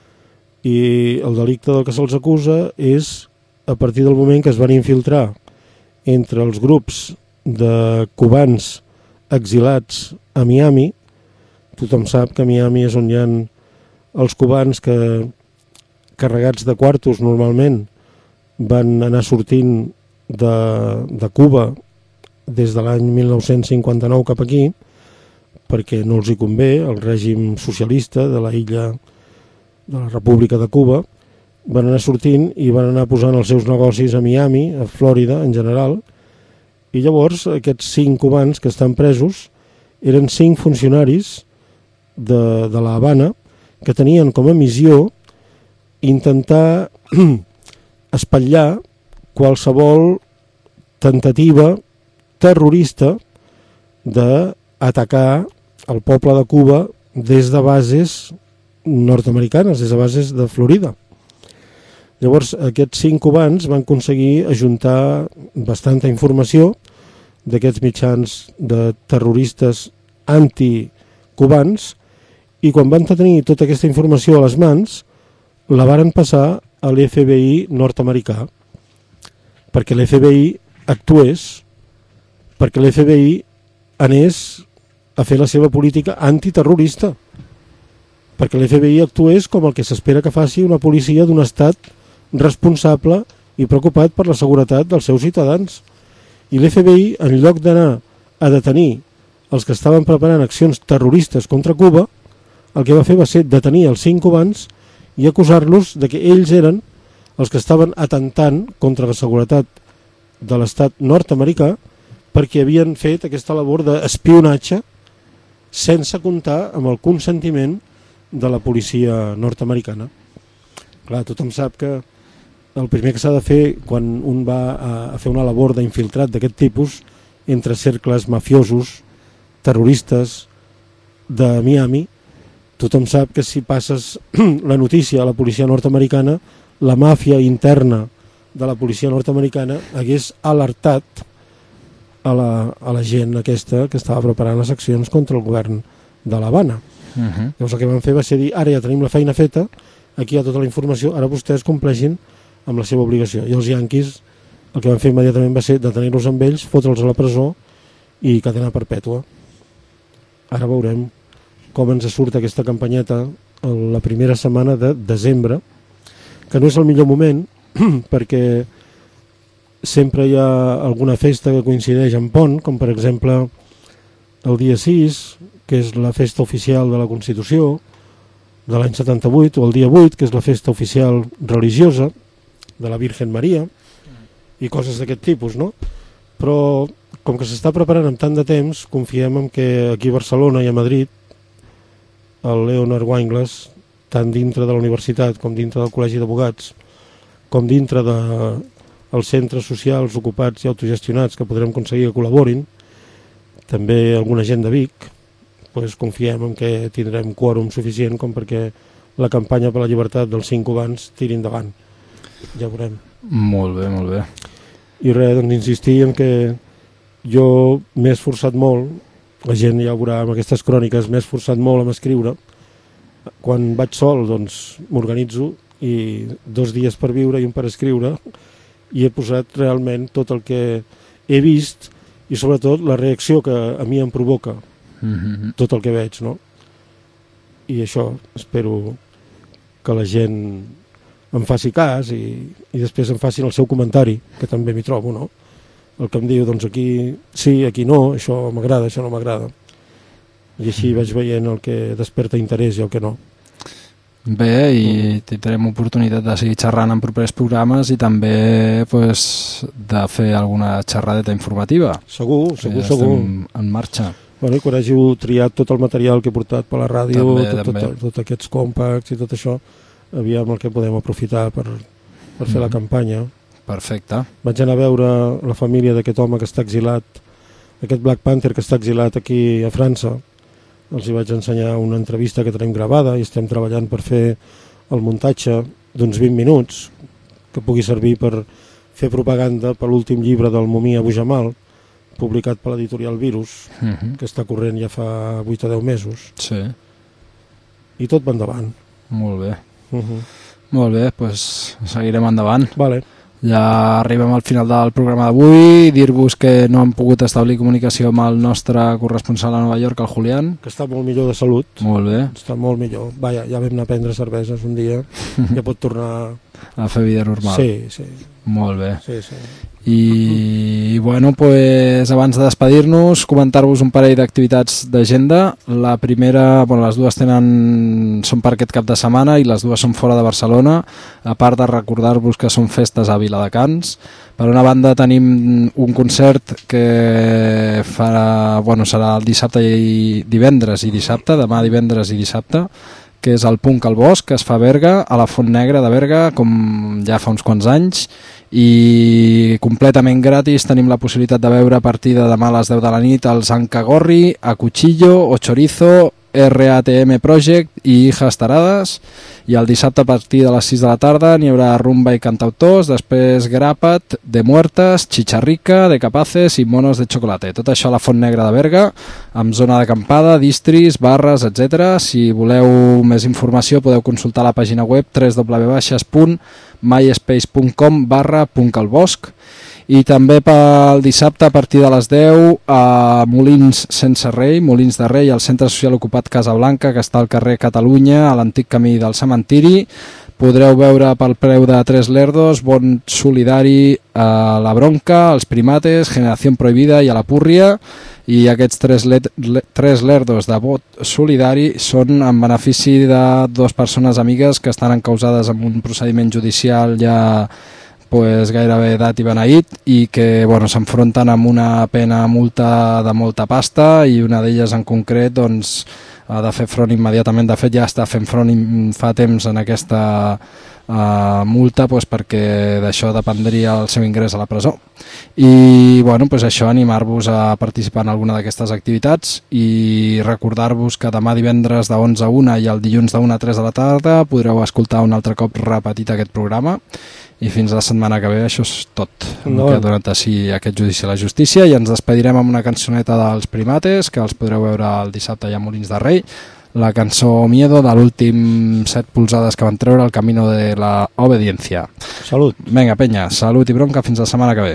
i el delicte del que se'ls acusa és a partir del moment que es van infiltrar entre els grups de cubans exilats a Miami. Tothom sap que a Miami és on hi ha els cubans que, carregats de quartos normalment, van anar sortint de, de Cuba des de l'any mil nou-cents cinquanta-nou cap aquí, perquè no els hi convé el règim socialista de la illa de la República de Cuba. Van anar sortint i van anar posant els seus negocis a Miami, a Flòrida en general, i llavors aquests cinc cubans que estan presos eren cinc funcionaris de, de la Habana que tenien com a missió intentar espatllar qualsevol tentativa terrorista d'atacar el poble de Cuba des de bases nord-americanes, des de bases de Florida. Llavors aquests cinc cubans van aconseguir ajuntar bastanta informació d'aquests mitjans de terroristes anticubans, i quan van tenir tota aquesta informació a les mans la varen passar a l'F B I nord-americà, perquè l'F B I actués, perquè l'F B I anés a fer la seva política antiterrorista, perquè l'F B I actués com el que s'espera que faci una policia d'un estat responsable i preocupat per la seguretat dels seus ciutadans. I l'F B I, en lloc d'anar a detenir els que estaven preparant accions terroristes contra Cuba, el que va fer va ser detenir els cinc cubans i acusar-los de que ells eren els que estaven atentant contra la seguretat de l'estat nord-americà, perquè havien fet aquesta labor d'espionatge sense comptar amb el consentiment de la policia nord-americana. Clar, tothom sap que el primer que s'ha de fer quan un va a fer una labor d'infiltrat d'aquest tipus entre cercles mafiosos, terroristes de Miami, tothom sap que si passes la notícia a la policia nord-americana, la màfia interna de la policia nord-americana hagués alertat a la, a la gent aquesta que estava preparant les accions contra el govern de l'Havana. Uh-huh. Llavors el que van fer va ser dir, ara ja tenim la feina feta, aquí hi ha tota la informació, ara vostès compleixin amb la seva obligació. I els yanquis el que van fer immediatament va ser detenir-los amb ells, fotre'ls a la presó i cadena perpètua. Ara veurem com ens surt aquesta campanyeta la primera setmana de desembre, que no és el millor moment perquè sempre hi ha alguna festa que coincideix en pont, com per exemple el dia sis, que és la festa oficial de la Constitució de l'any setanta-vuit, o el dia vuit, que és la festa oficial religiosa de la Virgen Maria, i coses d'aquest tipus, no? Però com que s'està preparant amb tant de temps, confiem en que aquí a Barcelona i a Madrid el Leonard Weinglass, tant dintre de la universitat com dintre del Col·legi d'Advocats, com dintre dels centres socials ocupats i autogestionats que podrem aconseguir que col·laborin, també alguna gent de Vic, doncs confiem en que tindrem quòrum suficient com perquè la campanya per la llibertat dels cinc cubans tiri endavant. Ja veurem. Molt bé, molt bé. I res, doncs insistir en que jo m'he esforçat molt, la gent ja ho veurà amb aquestes cròniques, m'he esforçat molt en escriure. Quan vaig sol, doncs m'organitzo i dos dies per viure i un per escriure, i he posat realment tot el que he vist i sobretot la reacció que a mi em provoca mm-hmm. tot el que veig, no? I això, espero que la gent em faci cas i, i després em facin el seu comentari, que també m'hi trobo, no? El que em diu, doncs aquí sí, aquí no, això m'agrada, això no m'agrada. I així vaig veient el que desperta interès i el que no. Bé, i mm. tindrem oportunitat de seguir xerrant en propers programes i també pues, de fer alguna xerradeta informativa. Segur, segur, ja segur. Estem en marxa. Bueno, i quan hàgiu triat tot el material que he portat per la ràdio, també, tot, també. tot, tot aquests compacts i tot això, aviam el que podem aprofitar per, per fer mm. la campanya. Perfecte. Vaig anar a veure la família d'aquest home que està exilat, aquest Black Panther que està exilat aquí a França. Els hi vaig ensenyar una entrevista que tenim gravada i estem treballant per fer el muntatge d'uns vint minuts que pugui servir per fer propaganda per l'últim llibre del Mumia Abu Jamal, publicat per l'editorial Virus, uh-huh. que està corrent ja fa vuit o deu mesos. Sí. I tot va endavant. Molt bé. Uh-huh. Molt bé, doncs seguirem endavant. Vale. Ja arribem al final del programa d'avui. Dir-vos que no hem pogut establir comunicació amb el nostre corresponsal a Nova York, el Julián. Que està molt millor de salut. Molt bé. Està molt millor. Vaja, ja vam anar a prendre cerveses un dia. Ja pot tornar a fer vida normal. Sí, sí. Molt bé. Sí, sí. I bueno, pues, abans de despedir-nos, comentar-vos un parell d'activitats d'agenda. La primera, bueno, les dues tenen, són per aquest cap de setmana i les dues són fora de Barcelona, a part de recordar-vos que són festes a Viladecans. Per una banda tenim un concert que farà, bueno, serà el dissabte i divendres i dissabte, demà divendres i dissabte, que és el Punk al Bosc, que es fa a Berga, a la Font Negra de Berga, com ja fa uns quants anys, i completament gratis. Tenim la possibilitat de veure a partir de demà a les deu de la nit el Zancagorri, a Cuchillo o Chorizo, R A T M Project i Hijas Tarades, i el dissabte a partir de les sis de la tarda n'hi haurà rumba i cantautors, després gràpat, de muertes, chicharrica, de capaces i monos de chocolate. Tot això a la Font Negra de Berga, amb zona d'acampada, distris, barres, etcètera. Si voleu més informació podeu consultar la pàgina web w w w punt myspace punt com barra puncalbosc. I també pel dissabte a partir de les deu a Molins Sense Rei, Molins de Rei, al Centre Social Ocupat Casablanca, que està al carrer Catalunya, a l'antic camí del cementiri. Podreu veure pel preu de tres lerdos, Bon Solidari a la Bronca, els Primates, Generació Prohibida i a la Púrria. I aquests tres, let, le, tres lerdos de vot solidari són en benefici de dues persones amigues que estan encausades en un procediment judicial ja pues, gairebé dat i beneït, i que bueno, s'enfronten amb una pena multa de molta pasta, i una d'elles en concret doncs, ha de fer front immediatament. De fet ja està fent front fa temps en aquesta uh, multa, pues, perquè d'això dependria el seu ingrés a la presó. I bueno, pues això, animar-vos a participar en alguna d'aquestes activitats i recordar-vos que demà divendres de onze a una i el dilluns de una a tres de la tarda podreu escoltar un altre cop repetit aquest programa. I fins la setmana que ve això és tot no. que ha donat així aquest judici a la justícia, i ens despedirem amb una cançoneta dels Primates que els podreu veure el dissabte allà a Molins de Rei, la cançó Miedo de l'últim set polzades que van treure, El camino de la obediencia. Salut. Vinga, penya, salut i bronca, fins la setmana que ve.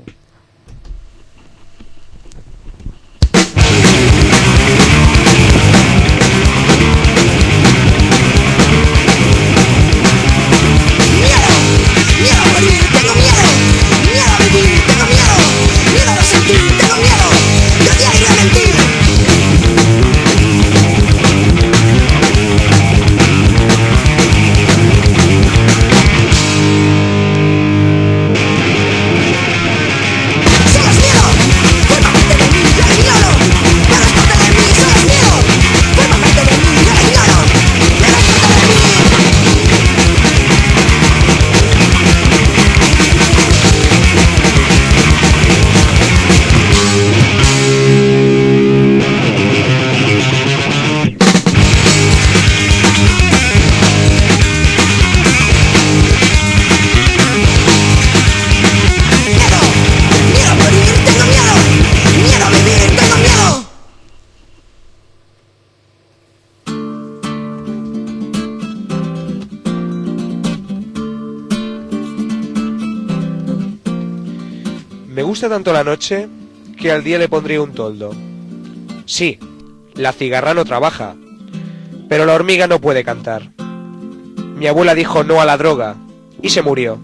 Me gusta tanto la noche que al día le pondría un toldo. Sí, la cigarra no trabaja, pero la hormiga no puede cantar. Mi abuela dijo no a la droga y se murió.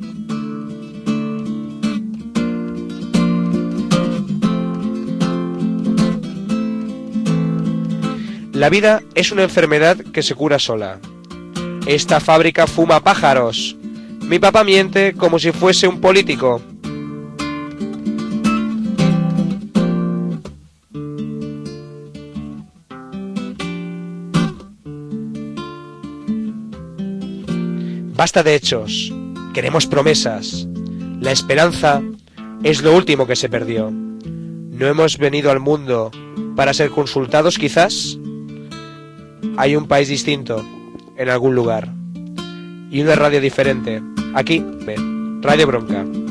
La vida es una enfermedad que se cura sola. Esta fábrica fuma pájaros. Mi papá miente como si fuese un político. Basta de hechos, queremos promesas. La esperanza es lo último que se perdió. ¿No hemos venido al mundo para ser consultados quizás? Hay un país distinto, en algún lugar. Y una radio diferente. Aquí, Radio Bronca.